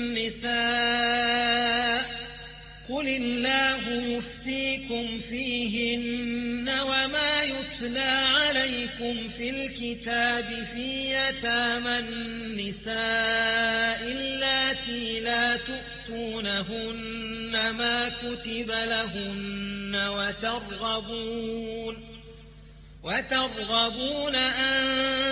النساء قل الله يفتيكم فيهن وما يتلى عليكم في الكتاب في يتامى النساء اللاتي لا تؤتونهن ما كتب لهن وترغبون وترغبون أن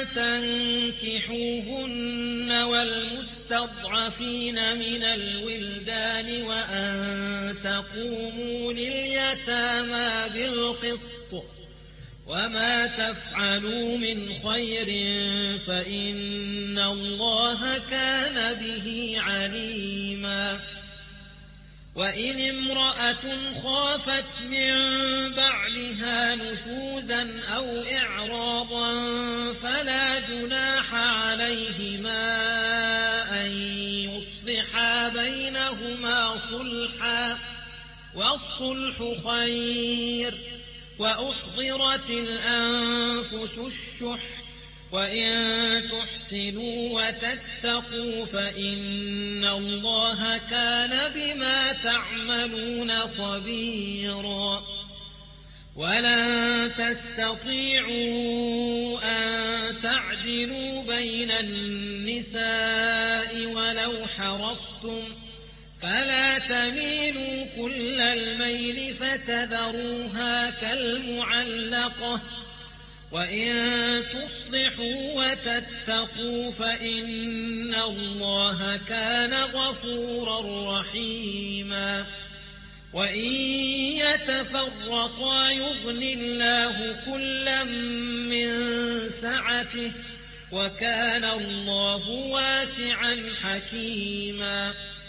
تنكحوهن والمستضعفين من الولدان وأن تقوموا لليتامى بالقسط وما تفعلوا من خير فإن الله كان به عليما وإن امرأة خافت من بعلها نشوزا أو إعراضا فلا جناح عليهما أن يصلحا بينهما صلحا والصلح خير وأحضرت الأنفس الشح وإن تحسنوا وتتقوا فإن الله كان بما تعملون خبيرا ولن تستطيعوا أن تعدلوا بين النساء ولو حرصتم فلا تميلوا كل الميل فتذروها كالمعلقة وإن تصلحوا وتتقوا فإن الله كان غفورا رحيما وإن يتفرقا يغن الله كلا من سعته وكان الله واسعا حكيما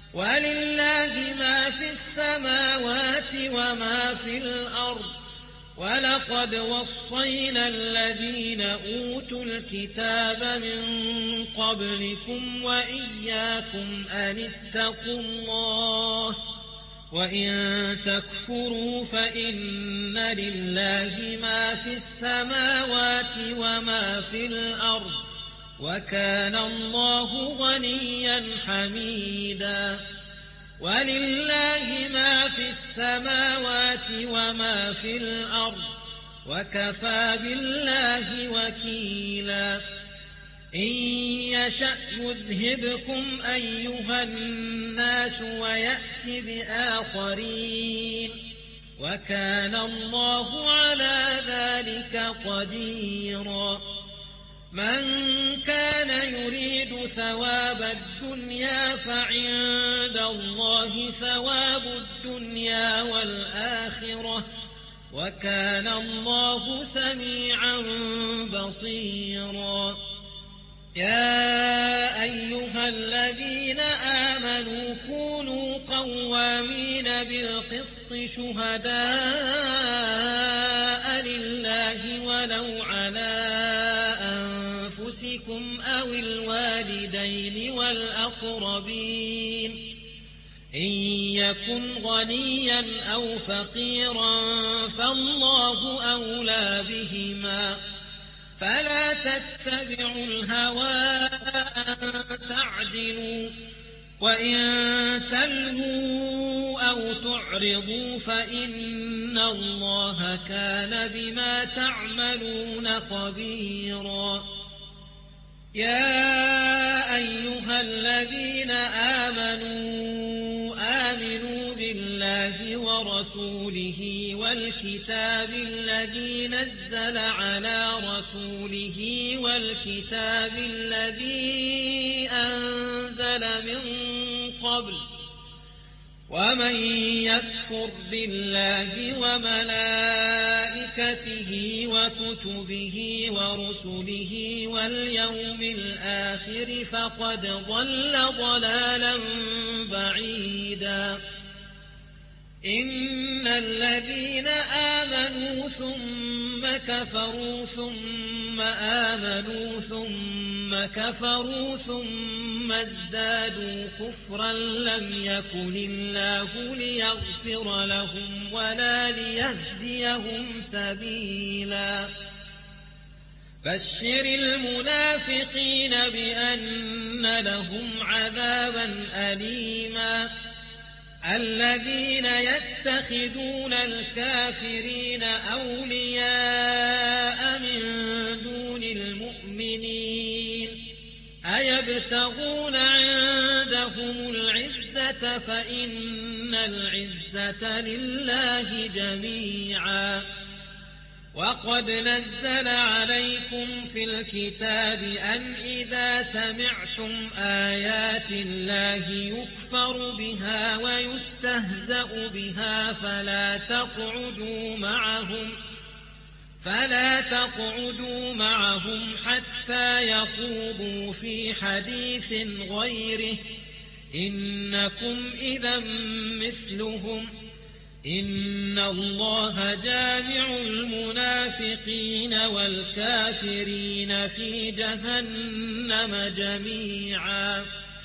ولله ما في السماوات وما في الأرض ولقد وصينا الذين أوتوا الكتاب من قبلكم وإياكم أن اتقوا الله وإن تكفروا فإن لله ما في السماوات وما في الأرض وكان الله غنيا حميدا ولله ما في السماوات وما في الأرض وكفى بالله وكيلا إن يشأ يذهبكم أيها الناس ويأت بآخرين وكان الله على ذلك قديرا من كان يريد ثواب الدنيا فعند الله ثواب الدنيا والآخرة وكان الله سميعا بصيرا يا أيها الذين آمنوا كونوا قوامين بالقسط شهداء لله ولو على أنفسكم أو الوالدين والأقربين إن يكن غنيا أو فقيرا فالله أولى بهما فلا تتبعوا الهوى أن تعدلوا وإن تلهوا أو تعرضوا فإن الله كان بما تعملون خبيرا يا أيها الذين آمنوا آمنوا بالله ورسوله والكتاب الذي نزل على رسوله والكتاب الذي أنزل من قبل ومن يكفر بالله وملائكته وكتبه ورسله واليوم الآخر فقد ضل ضلالا بعيدا إن الذين آمنوا ثم كفروا ثم آمنوا ثم كفروا ثم ازدادوا كفرا لم يكن الله ليغفر لهم ولا ليهديهم سبيلا بشر المنافقين بأن لهم عذابا أليما الذين يتخذون الكافرين أولياء من دون المؤمنين أيبتغون عندهم العزة فإن العزة لله جميعا وقد نزل عليكم في الكتاب أن إذا سمعتم آيات الله يكفر بها ويستهزأ بها فلا تقعدوا معهم فلا تقعدوا معهم حتى يخوضوا في حديث غيره إنكم إذا مثلهم إن الله جامع المنافقين والكافرين في جهنم جميعا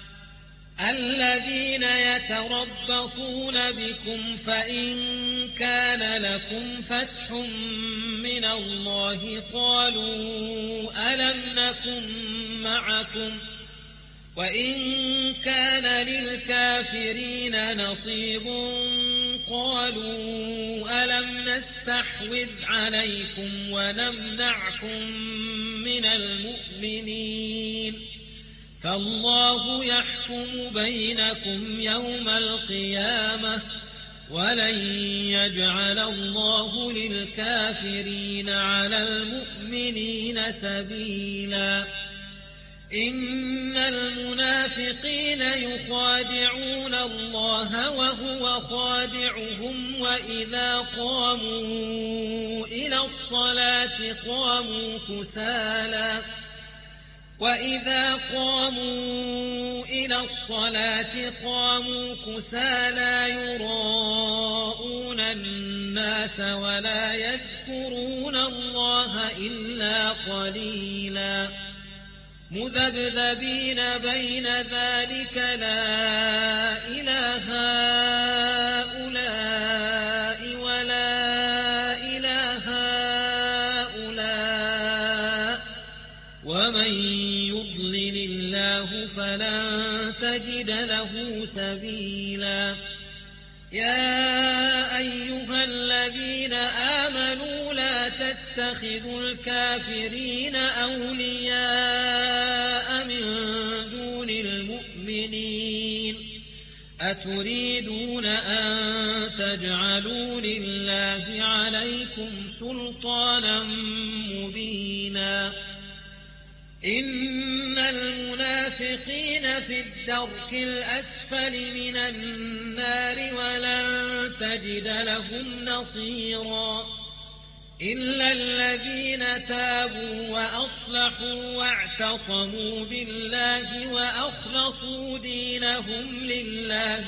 الذين يتربصون بكم فإن كان لكم فتح من الله قالوا ألم نكن معكم وإن كان للكافرين نصيب قالوا ألم نستحوذ عليكم ونمنعكم من المؤمنين فالله يحكم بينكم يوم القيامة ولن يجعل الله للكافرين على المؤمنين سبيلا إن المنافقين يخادعون الله وهو خادعهم وإذا قاموا إلى الصلاة قاموا كسالى وإذا قاموا إلى الصلاة قاموا كسالى يراءون الناس ولا يذكرون الله إلا قليلا مذبذبين بين ذلك لا إله هؤلاء ولا إله هؤلاء ومن يضلل الله فلن تجد له سبيلا يا أيها الذين آمنوا لا تتخذوا الكافرين أولياء من دون المؤمنين أتريدون أن تجعلوا لله عليكم سلطانا مبينا إن المنافقين في الدرك الأسفل من النار ولن تجد لهم نصيرا إلا الذين تابوا وأصلحوا واعتصموا بالله وأخلصوا دينهم لله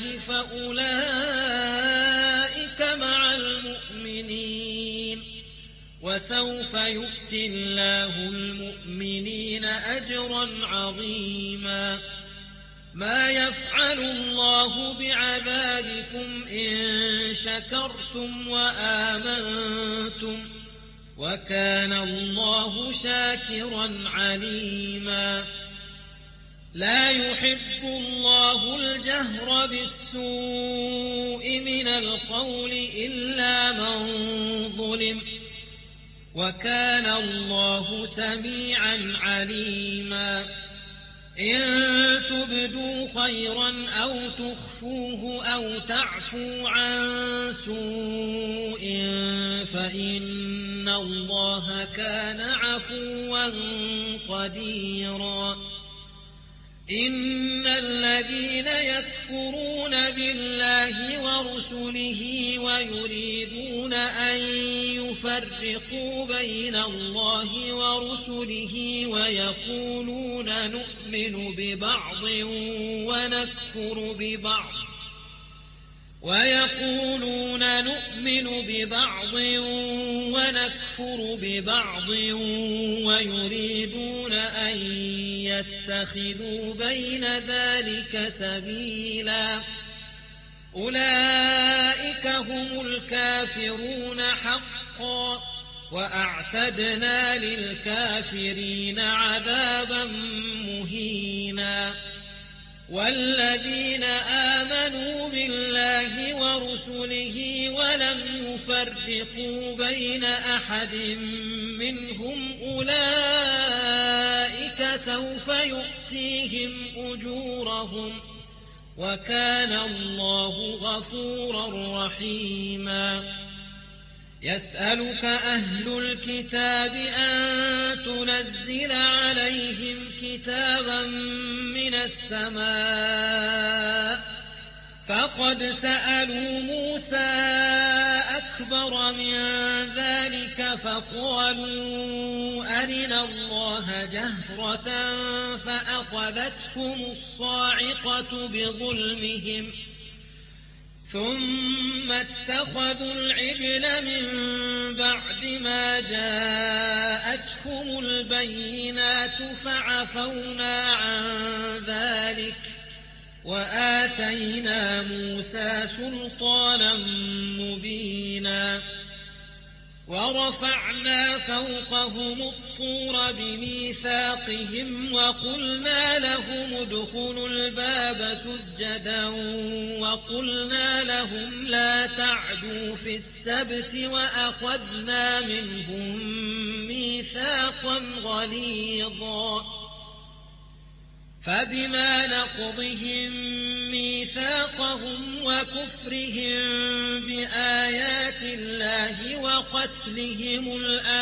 فأولئك مع المؤمنين وسوف يؤتي الله المؤمنين أجرا عظيما ما يفعل الله بعذابكم إن شكرتم وآمنتم وكان الله شاكرا عليما لا يحب الله الجهر بالسوء من القول إلا من ظلم وكان الله سميعا عليما إن تبدوا خيرا أو تخفوه أو تعفوا عن سوء فإن الله كان عفوا قديرا إن الذين يكفرون بالله ورسله ويريدون أن يفرقوا بين الله ورسله ويقولون نؤمن ببعض ونكفر ببعض ويقولون نؤمن ببعض ونكفر ببعض ويريدون أن يتخذوا بين ذلك سبيلا أولئك هم الكافرون حقا وأعتدنا للكافرين عذابا مهينا والذين آمنوا بالله ورسله ولم يفرقوا بين أحد منهم أولئك سوف يؤتيهم أجورهم وكان الله غفورا رحيما يسألك أهل الكتاب أن تنزل عليهم كتابا من السماء فقد سألوا موسى أكبر من ذلك فقالوا أرنا الله جهرة فأخذتهم الصاعقة بظلمهم ثم اتخذوا العجل من بعد ما جاءتهم البينات فعفونا عن ذلك وآتينا موسى سلطانا مبينا ورفعنا فوقهم الطور بميثاقهم وقلنا لهم ادخلوا الباب سجدا وقلنا لهم لا تعدوا في السبت وأخذنا منهم ميثاقا غليظا فبما نقضهم ميثاقهم وكفرهم بآيات الله وقتلهم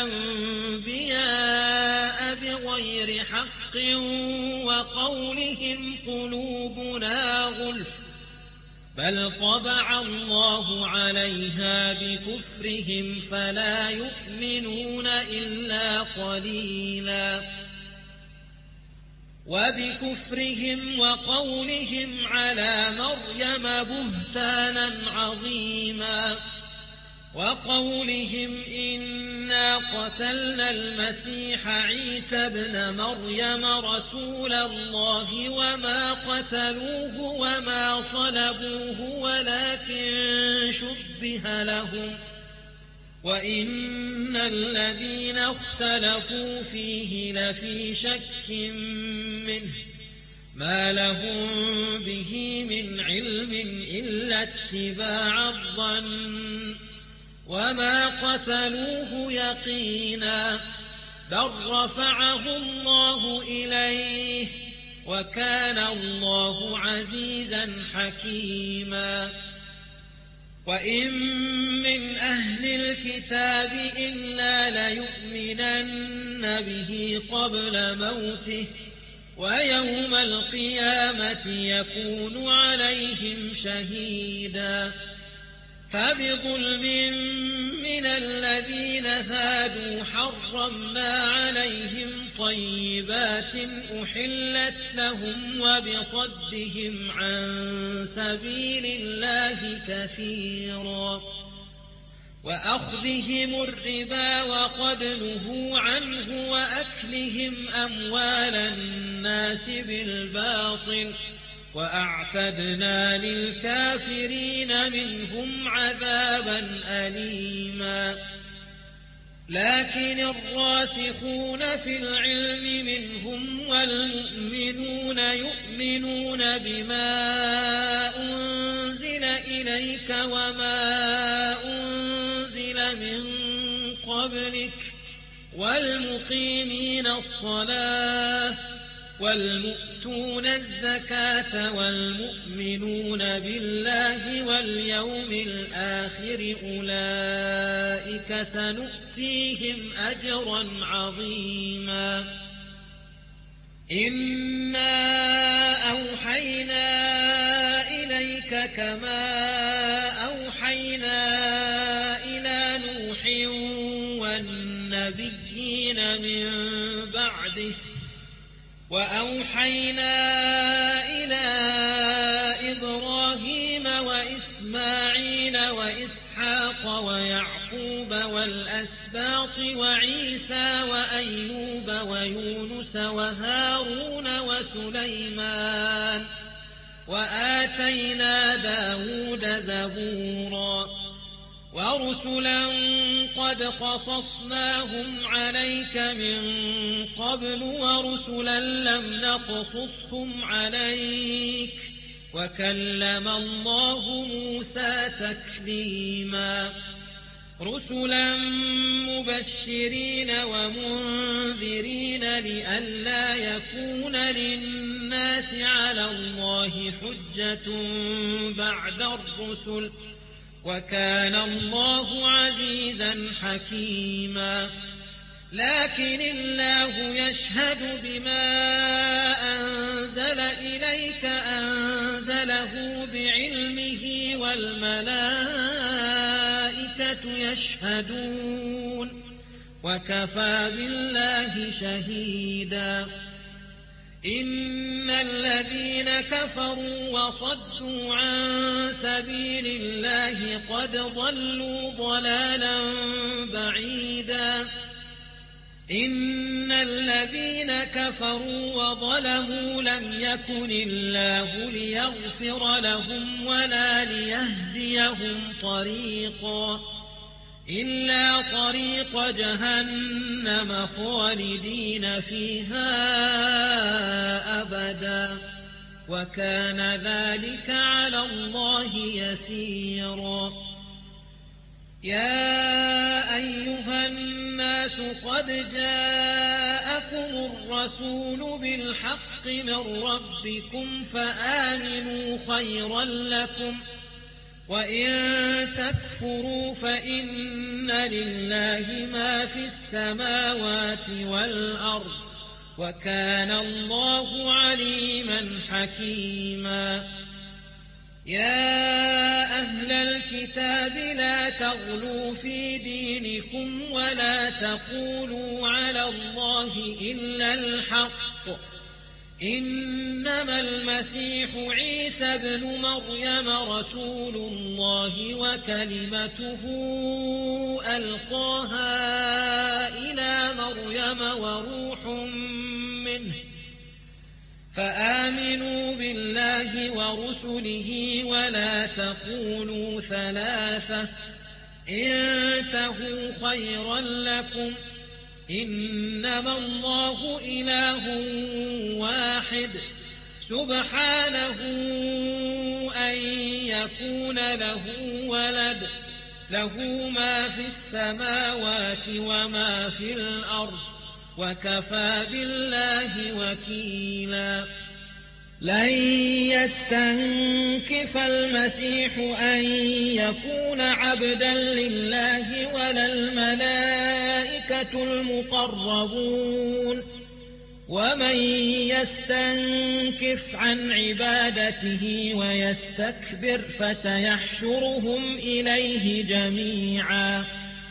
الأنبياء بغير حق وقولهم قلوبنا غلف بل طبع الله عليها بكفرهم فلا يؤمنون إلا قليلا وبكفرهم وقولهم على مريم بهتانا عظيما وقولهم إنا قتلنا المسيح عيسى ابن مريم رسول الله وما قتلوه وما صلبوه ولكن شبه لهم وإن الذين اختلفوا فيه لفي شك منه ما لهم به من علم إلا اتباع الظن وما قتلوه يقينا بل رفعه الله إليه وكان الله عزيزا حكيما وإن من أهل الكتاب إلا ليؤمنن به قبل موته ويوم القيامة يكون عليهم شهيدا فبظلم من الذين هادوا حرمنا عليهم طيبات أحلت لهم وبصدهم عن سبيل الله كثيرا وأخذهم الربا وقد نهوا عنه وأكلهم أموال الناس بالباطل وأعتدنا للكافرين منهم عذابا أليما لكن الراسخون في العلم منهم والمؤمنون يؤمنون بما أنزل إليك وما أنزل من قبلك والمقيمين الصلاة والمؤتون الزكاة والمؤمنون بالله واليوم الآخر أولئك سنؤتيهم أجرا عظيما إنا أوحينا إليك كما أوحينا إلى نوح والنبيين من بعده وأوحينا إلى إبراهيم وإسماعيل وإسحاق ويعقوب والأسباط وعيسى وأيوب ويونس وهارون وسليمان وآتينا داود زبورا ورسلا قد قصصناهم عليك من قبل ورسلا لم نقصصهم عليك وكلم الله موسى تكليما رسلا مبشرين ومنذرين لئلا يكون للناس على الله حجة بعد الرسل وكان الله عزيزا حكيما لكن الله يشهد بما أنزل إليك أنزله بعلمه والملائكة يشهدون وكفى بالله شهيدا إن الذين كفروا وصدوا عن سبيل الله قد ضلوا ضلالا بعيدا إن الذين كفروا وظلموا لم يكن الله ليغفر لهم ولا ليهديهم طريقا إلا طريق جهنم خالدين فيها أبدا وكان ذلك على الله يسيرا يا أيها الناس قد جاءكم الرسول بالحق من ربكم فآمنوا خيرا لكم وإن تكفروا فإن لله ما في السماوات والأرض وكان الله عليما حكيما يا أهل الكتاب لا تغلوا في دينكم ولا تقولوا على الله إلا الحق إنما المسيح عيسى بن مريم رسول الله وكلمته ألقاها إلى مريم وروح منه فآمنوا بالله ورسله ولا تقولوا ثلاثة انتهوا خيرا لكم إنما الله إله واحد سبحانه أن يكون له ولد له ما في السماوات وما في الأرض وكفى بالله وكيلا لن يستنكف المسيح أن يكون عبدا لله ولا الملائكة المقربون ومن يستنكف عن عبادته ويستكبر فسيحشرهم إليه جميعا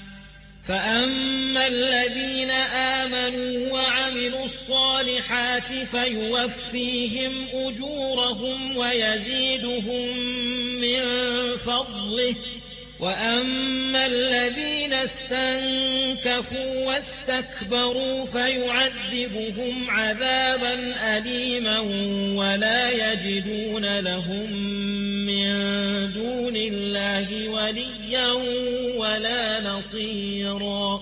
فأما الذين آمنوا وعملوا الصالحات فيوفيهم أجورهم ويزيدهم من فضله وأما الذين استنكفوا واستكبروا فيعذبهم عذابا أليما ولا يجدون لهم من دون الله وليا ولا نصيرا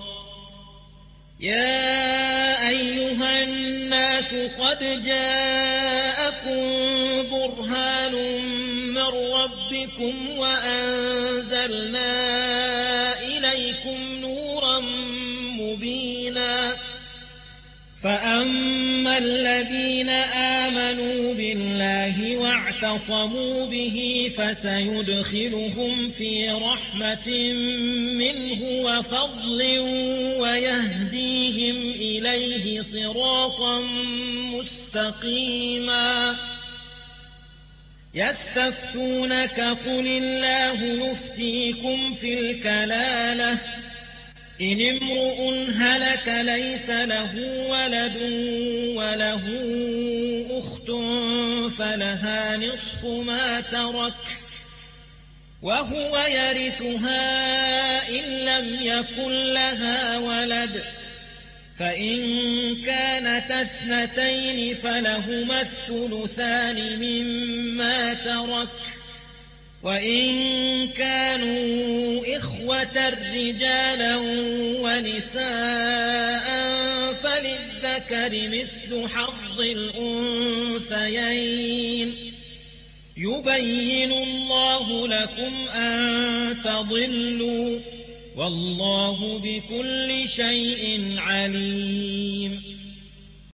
يا أيها الناس قد جاءكم برهان من ربكم وأنزلنا إليكم نورا مبينا فأما الذين آمنوا بالله واعتصموا به فسيدخلهم في رحمة منه وفضل ويهديهم إليه صراطا مستقيما يستفتونك قل الله يفتيكم في الكلالة إن امرؤ هلك ليس له ولد وله أخت فلها نصف ما ترك وهو يرثها إن لم يكن لها ولد فإن كانت اثنتين فلهما الثلثان مما ترك وإن كانوا إخوة رجالا ونساء فللذكر مثل حظ الأنثيين يبين الله لكم أن تضلوا والله بكل شيء عليم